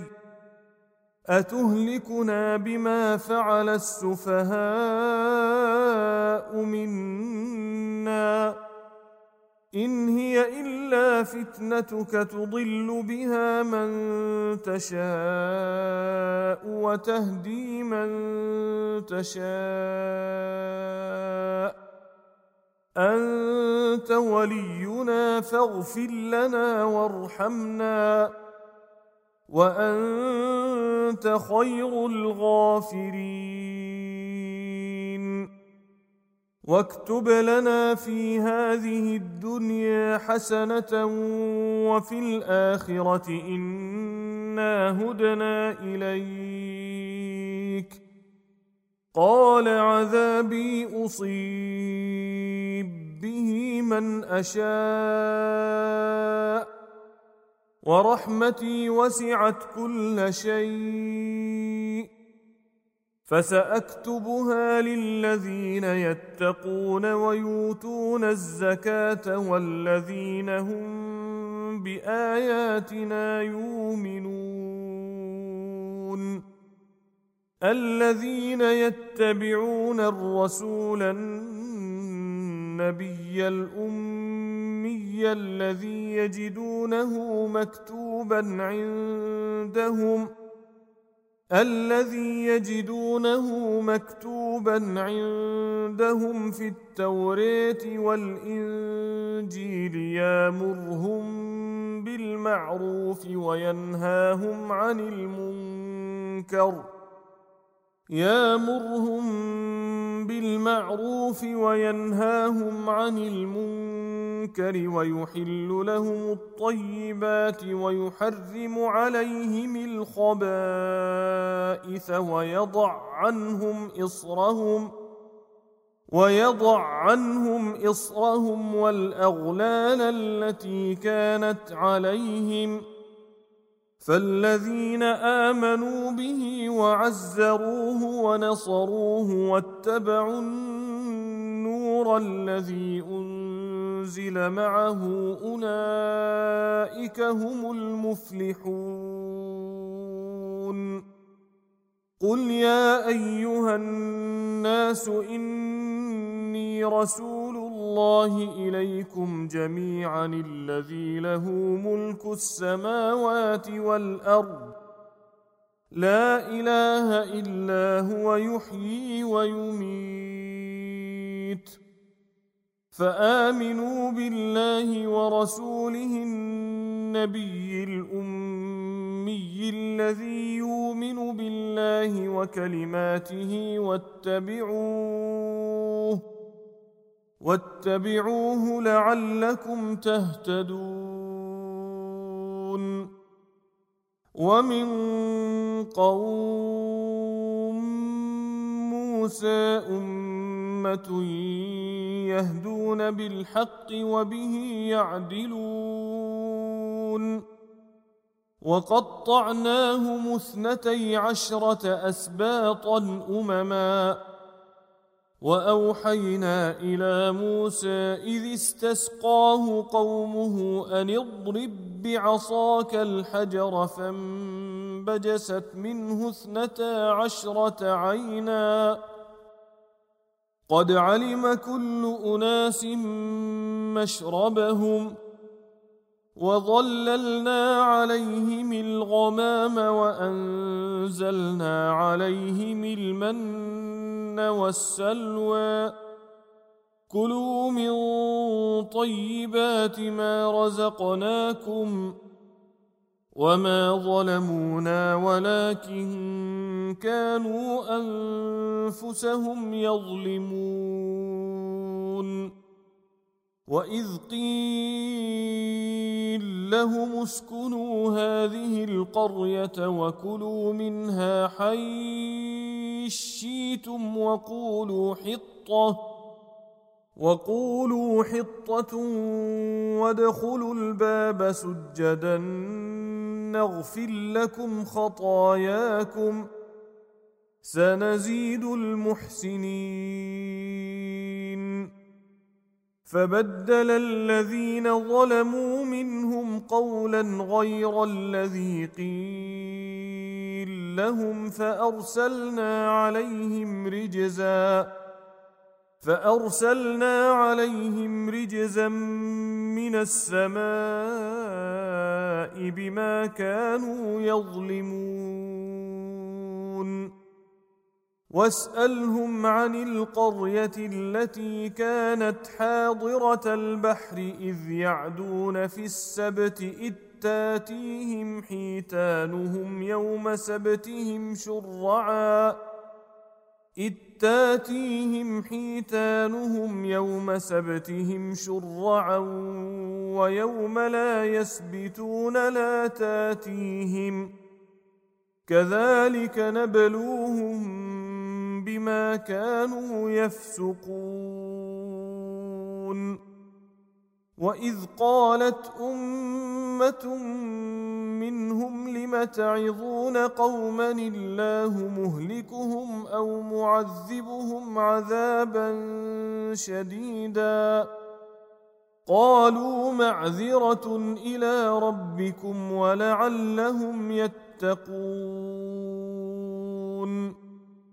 أتهلكنا بما فعل السفهاء منا إن هي إلا فتنتك تضل بها من تشاء وتهدي من تشاء أنت ولينا فاغفر لنا وارحمنا وأنت خير الغافرين. واكتب لنا في هذه الدنيا حسنة وفي الآخرة إنا هدنا إليك. قال عذابي أصيب به من أشاء ورحمتي وسعت كل شيء فسأكتبها للذين يتقون ويؤتون الزكاة والذين هم بآياتنا يؤمنون. الذين يتبعون الرسول النبي الأمي الذي يجدونه مكتوبا عندهم الذي يجدونه مكتوبا عندهم في التوراة والإنجيل يأمرهم بالمعروف وينهاهم عن المنكر يأمرهم بالمعروف وينهاهم عن المنكر ويحل لهم الطيبات ويحرم عليهم الخبائث ويضع عنهم إصرهم ويضع عنهم إصرهم والأغلال التي كانت عليهم فالذين آمنوا به وعزروه ونصروه واتبعوا النور الذي أنزل معه أولئك هم المفلحون. قل يا أيها الناس إني رسول الله إليكم جميعا الذي له ملك السماوات والأرض لا إله إلا هو يحيي ويميت، فآمنوا بالله ورسوله النبي الأمي الذي يؤمن بالله وكلماته واتبعوه واتبعوه لعلكم تهتدون. ومن قوم موسى أمة يهدون بالحق وبه يعدلون. وقطعناهم اثنتي عشرة أسباطا أمما، وأوحينا إلى موسى إذ استسقاه قومه أن اضرب بعصاك الحجر فانبجست منه اثنتا عشرة عينا قد علم كل أناس مشربهم وظللنا عليهم الغمام وأنزلنا عليهم المن والسلوى كلوا من طيبات ما رزقناكم وما ظلمونا ولكن كانوا أنفسهم يظلمون. وإذ قيل لهم اسكنوا هذه القرية وكلوا منها حيث شئتم وقولوا حطة وقولوا حطة وادخلوا الباب سجدا نغفر لكم خطاياكم سنزيد المحسنين. فبدل الذين ظلموا منهم قولا غير الذي قيل لهم فأرسلنا عليهم رجزا فأرسلنا عليهم رجزا من السماء بما كانوا يظلمون. واسألهم عن القرية التي كانت حاضرة البحر إذ يعدون في السبت إذ تاتيهم حيتانهم يوم سبتهم شرعا إذ تاتيهم حيتانهم يوم سبتهم شرعا ويوم لا يسبتون لا تاتيهم كذلك نبلوهم بما كانوا يفسقون. وإذ قالت أمة منهم لم تعظون قوما الله مهلكهم أو معذبهم عذابا شديدا قالوا معذرة إلى ربكم ولعلهم يتقون.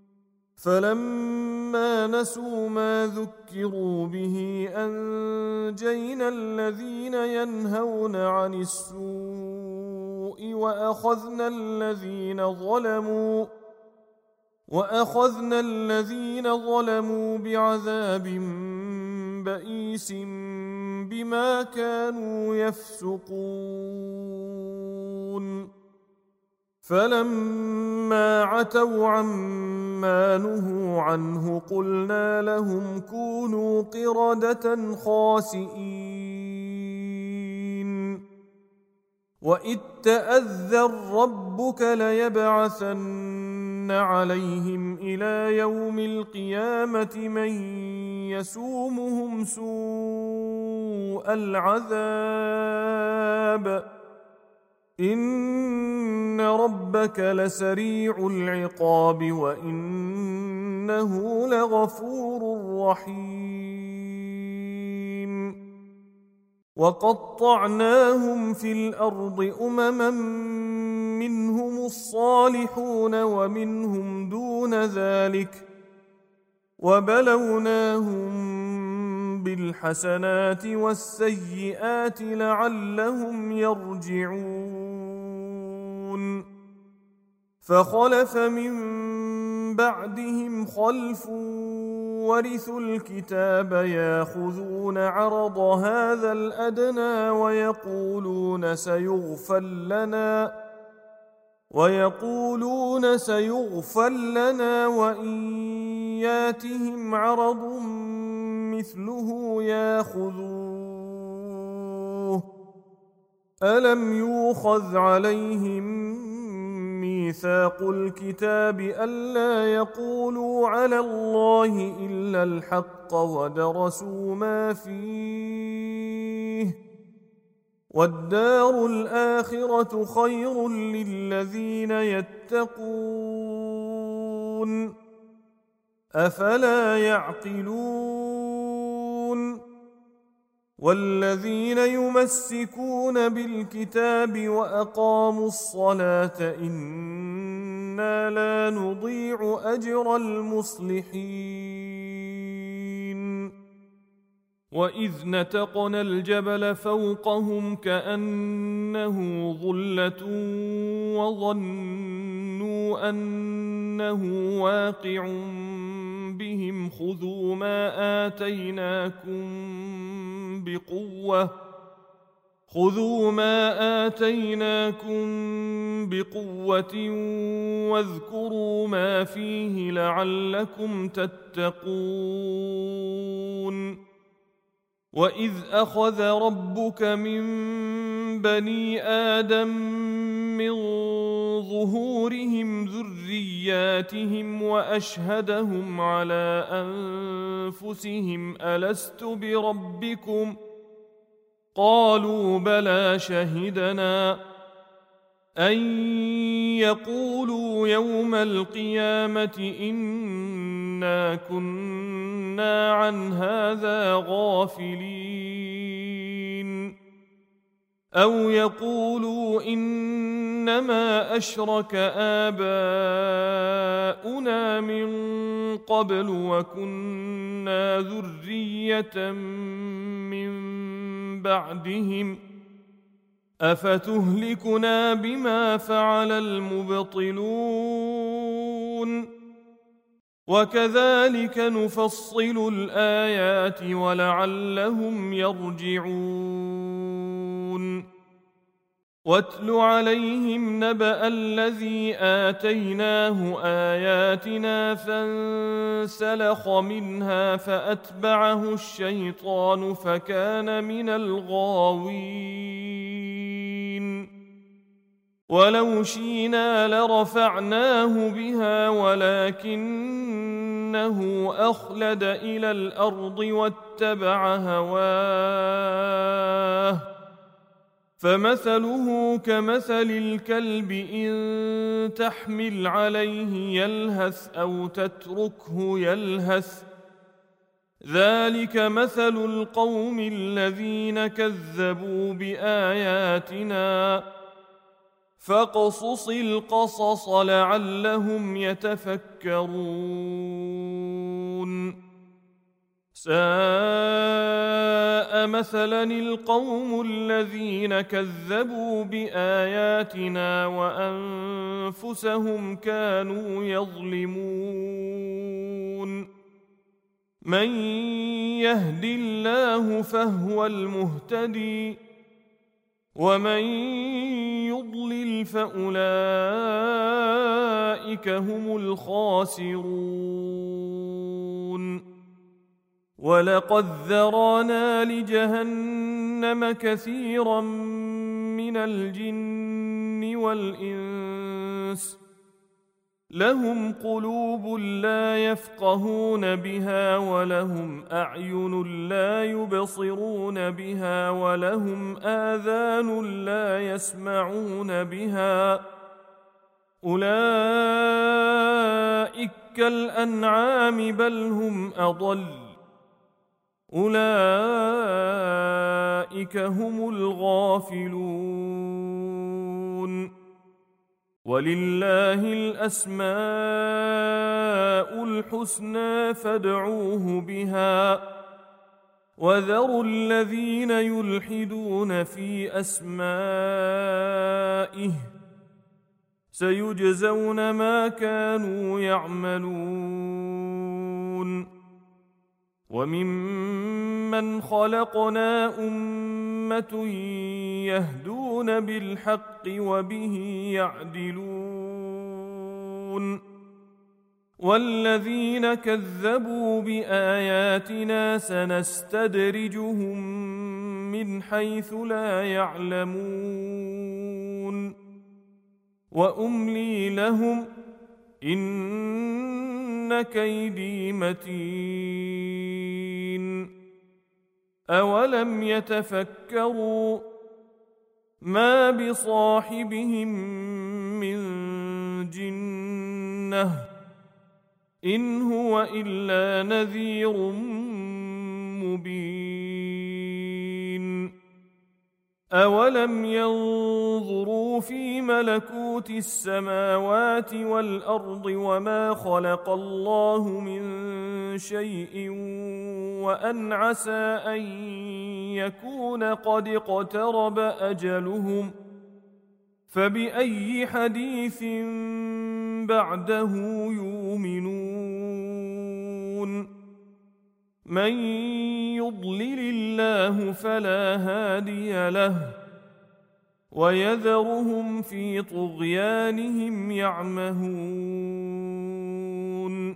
فلما نسوا ما ذكروا به أنجينا الذين ينهون عن السوء وأخذنا الذين ظلموا وأخذنا الذين ظلموا بعذاب بئيس بما كانوا يفسقون. فلما عتوا عما نهوا عنه قلنا لهم كونوا قردة خاسئين. وإذ تأذن ربك ليبعثن عليهم إلى يوم القيامة من يسومهم سوء العذاب إن إن ربك لسريع العقاب وإنه لغفور رحيم وقطعناهم في الأرض أمما منهم الصالحون ومنهم دون ذلك وبلوناهم بالحسنات والسيئات لعلهم يرجعون فخلف من بعدهم خلف ورثوا الكتاب ياخذون عرض هذا الأدنى ويقولون سيغفر لنا ويقولون سيغفر لنا وإن ياتهم عرض مثله ياخذوه ألم يؤخذ عليهم ميثاق الكتاب ألا يقولوا على الله إلا الحق ودرسوا ما فيه والدار الآخرة خير للذين يتقون أفلا يعقلون والذين يمسكون بالكتاب وأقاموا الصلاة إنا لا نضيع أجر المصلحين وإذ نتقنا الجبل فوقهم كأنه ظلة وظنوا أنه واقع بهم خذوا ما آتيناكم بقوة خذوا ما آتيناكم بقوة واذكروا ما فيه لعلكم تتقون وإذ أخذ ربك من بني آدم من ظهورهم ذرياتهم وأشهدهم على أنفسهم ألست بربكم قالوا بلى شهدنا أن يقولوا يوم القيامة إنا كنا عن هذا غافلين أو يقولوا إنما أشرك آباؤنا من قبل وكنا ذرية من بعدهم أفتهلكنا بما فعل المبطلون وكذلك نفصل الآيات ولعلهم يرجعون واتل عليهم نبأ الذي آتيناه آياتنا فانسلخ منها فأتبعه الشيطان فكان من الغاوين ولو شئنا لرفعناه بها ولكنه أخلد إلى الأرض واتبع هواه فمثله كمثل الكلب إن تحمل عليه يلهث أو تتركه يلهث ذلك مثل القوم الذين كذبوا بآياتنا فاقصص القصص لعلهم يتفكرون ساء مثلا القوم الذين كذبوا بآياتنا وأنفسهم كانوا يظلمون من يهد الله فهو المهتدي ومن يضلل فأولئك هم الخاسرون ولقد ذرانا لجهنم كثيرا من الجن والإنس لهم قلوب لا يفقهون بها ولهم أعين لا يبصرون بها ولهم آذان لا يسمعون بها أولئك كالأنعام بل هم أضل أولئك هم الغافلون ولله الأسماء الحسنى فادعوه بها وذروا الذين يلحدون في أسمائه سيجزون ما كانوا يعملون وممن خلقنا أمة يهدون بالحق وبه يعدلون والذين كذبوا بآياتنا سنستدرجهم من حيث لا يعلمون وأملي لهم إن كيدي متين أولم يتفكروا ما بصاحبهم من جنة إن هو إلا نذير مبين أولم ينظروا في ملكوت السماوات والأرض وما خلق الله من شيء وأن عسى أن يكون قد اقترب أجلهم فبأي حديث بعده يؤمنون من يضلل الله فلا هادي له ويذرهم في طغيانهم يعمهون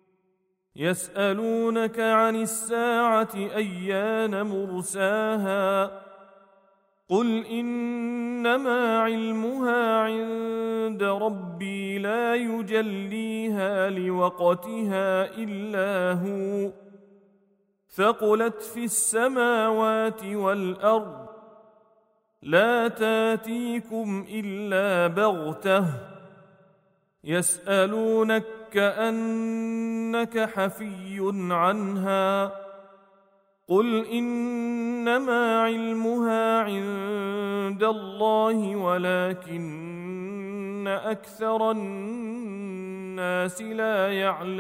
يسألونك عن الساعة أيان مرساها قل إنما علمها عند ربي لا يجليها لوقتها إلا هو ثقلت في السماوات والأرض لا تاتيكم إلا بغتة يسألونك كأنك حفي عنها قل إنما علمها عند الله ولكن أكثر الناس لا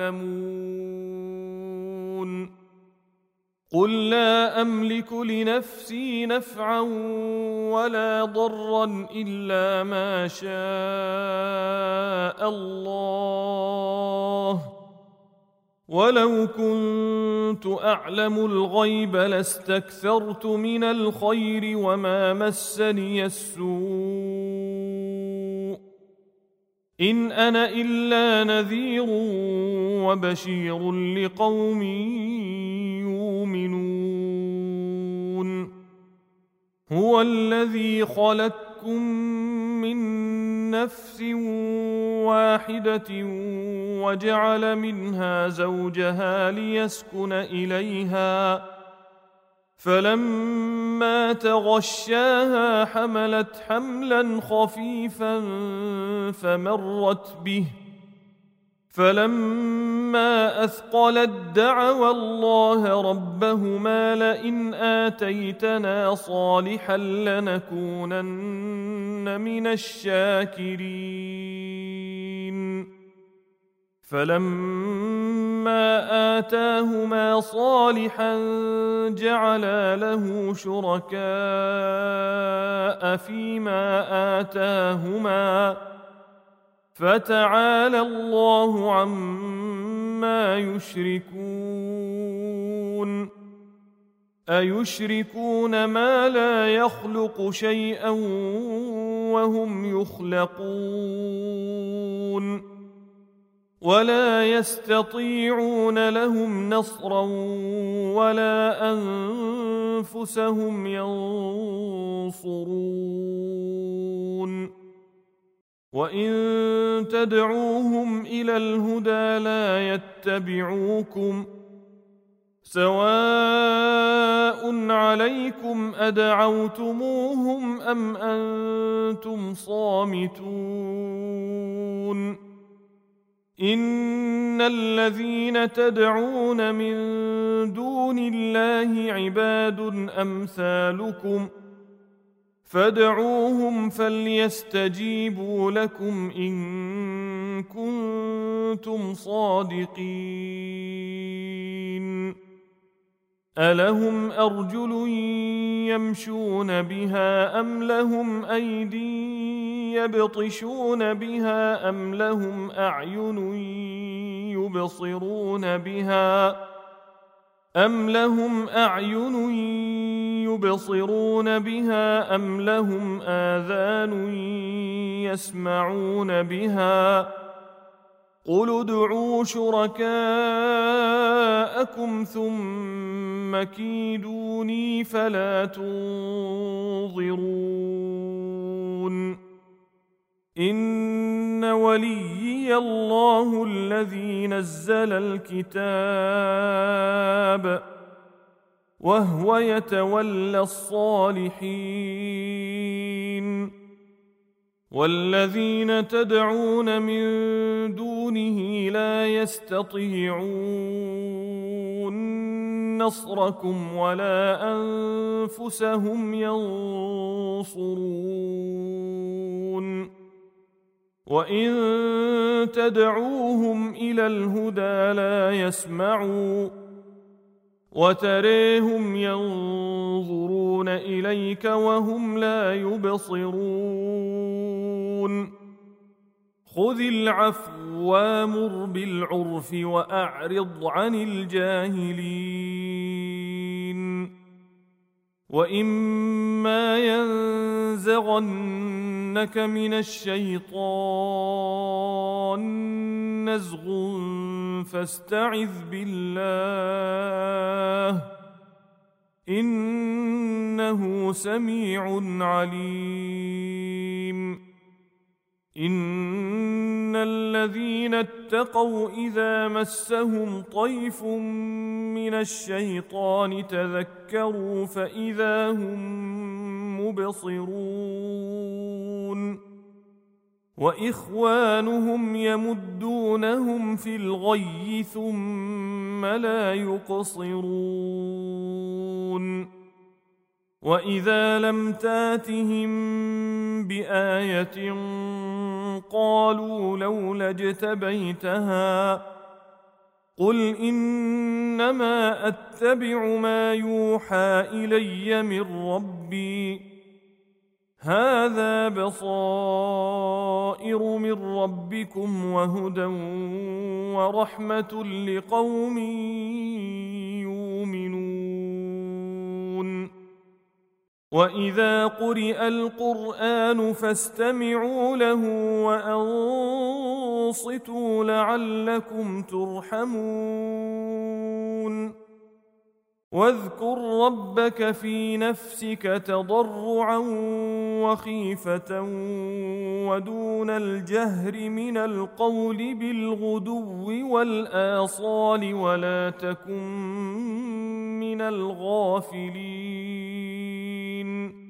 يعلمون قل لا أملك لنفسي نفعا ولا ضرا إلا ما شاء الله ولو كنت أعلم الغيب لاستكثرت من الخير وما مسني السوء إن أنا إلا نذير وبشير لقوم يؤمنون هو الذي خلقكم من نفس واحدة وجعل منها زوجها ليسكن إليها فلما تغشاها حملت حملا خفيفا فمرت به فلما أثقلت دعوا الله ربهما لئن آتيتنا صالحا لنكونن من الشاكرين فلما آتاهما صالحا جعلا له شركاء فيما آتاهما فتعالى الله عما يشركون أيشركون ما لا يخلق شيئا وهم يخلقون ولا يستطيعون لهم نصرا ولا أنفسهم ينصرون وإن تدعوهم إلى الهدى لا يتبعوكم سواء عليكم أدعوتموهم أم أنتم صامتون إن الذين تدعون من دون الله عباد أمثالكم فادعوهم فليستجيبوا لكم إن كنتم صادقين ألهم أرجل يمشون بها أم لهم أيدي يبطشون بها أم لهم أعين يبصرون بها أم لهم أعين يبصرون بها أم لهم آذان يسمعون بها قل ادعوا شركاءكم ثم كيدوني فلا تنظرون إن وليي الله الذي نزل الكتاب وهو يتولى الصالحين والذين تدعون من دونه لا يستطيعون نصركم ولا أنفسهم ينصرون وإن تدعوهم إلى الهدى لا يسمعوا وتريهم ينظرون إليك وهم لا يبصرون خذ العفو وامر بالعرف وأعرض عن الجاهلين وإما ينزغنك من الشيطان نزغ فاستعذ بالله إنه سميع عليم إن الذين اتقوا إذا مسهم طيف من الشيطان تذكروا فإذا هم مبصرون وإخوانهم يمدونهم في الغي ثم لا يقصرون وإذا لم تاتهم بآية قالوا لولا اجتبيتها قل إنما أتبع ما يوحى إلي من ربي هذا بصائر من ربكم وهدى ورحمة لقوم يؤمنون وإذا قرئ القرآن فاستمعوا له وأنصتوا لعلكم ترحمون واذكر ربك في نفسك تضرعا وخيفة ودون الجهر من القول بالغدو والآصال ولا تكن من الغافلين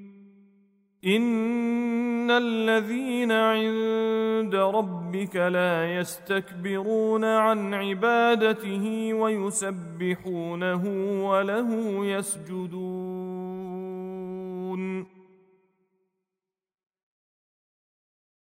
إن الذين عند ربك لا يستكبرون عن عبادته ويسبحونه وله يسجدون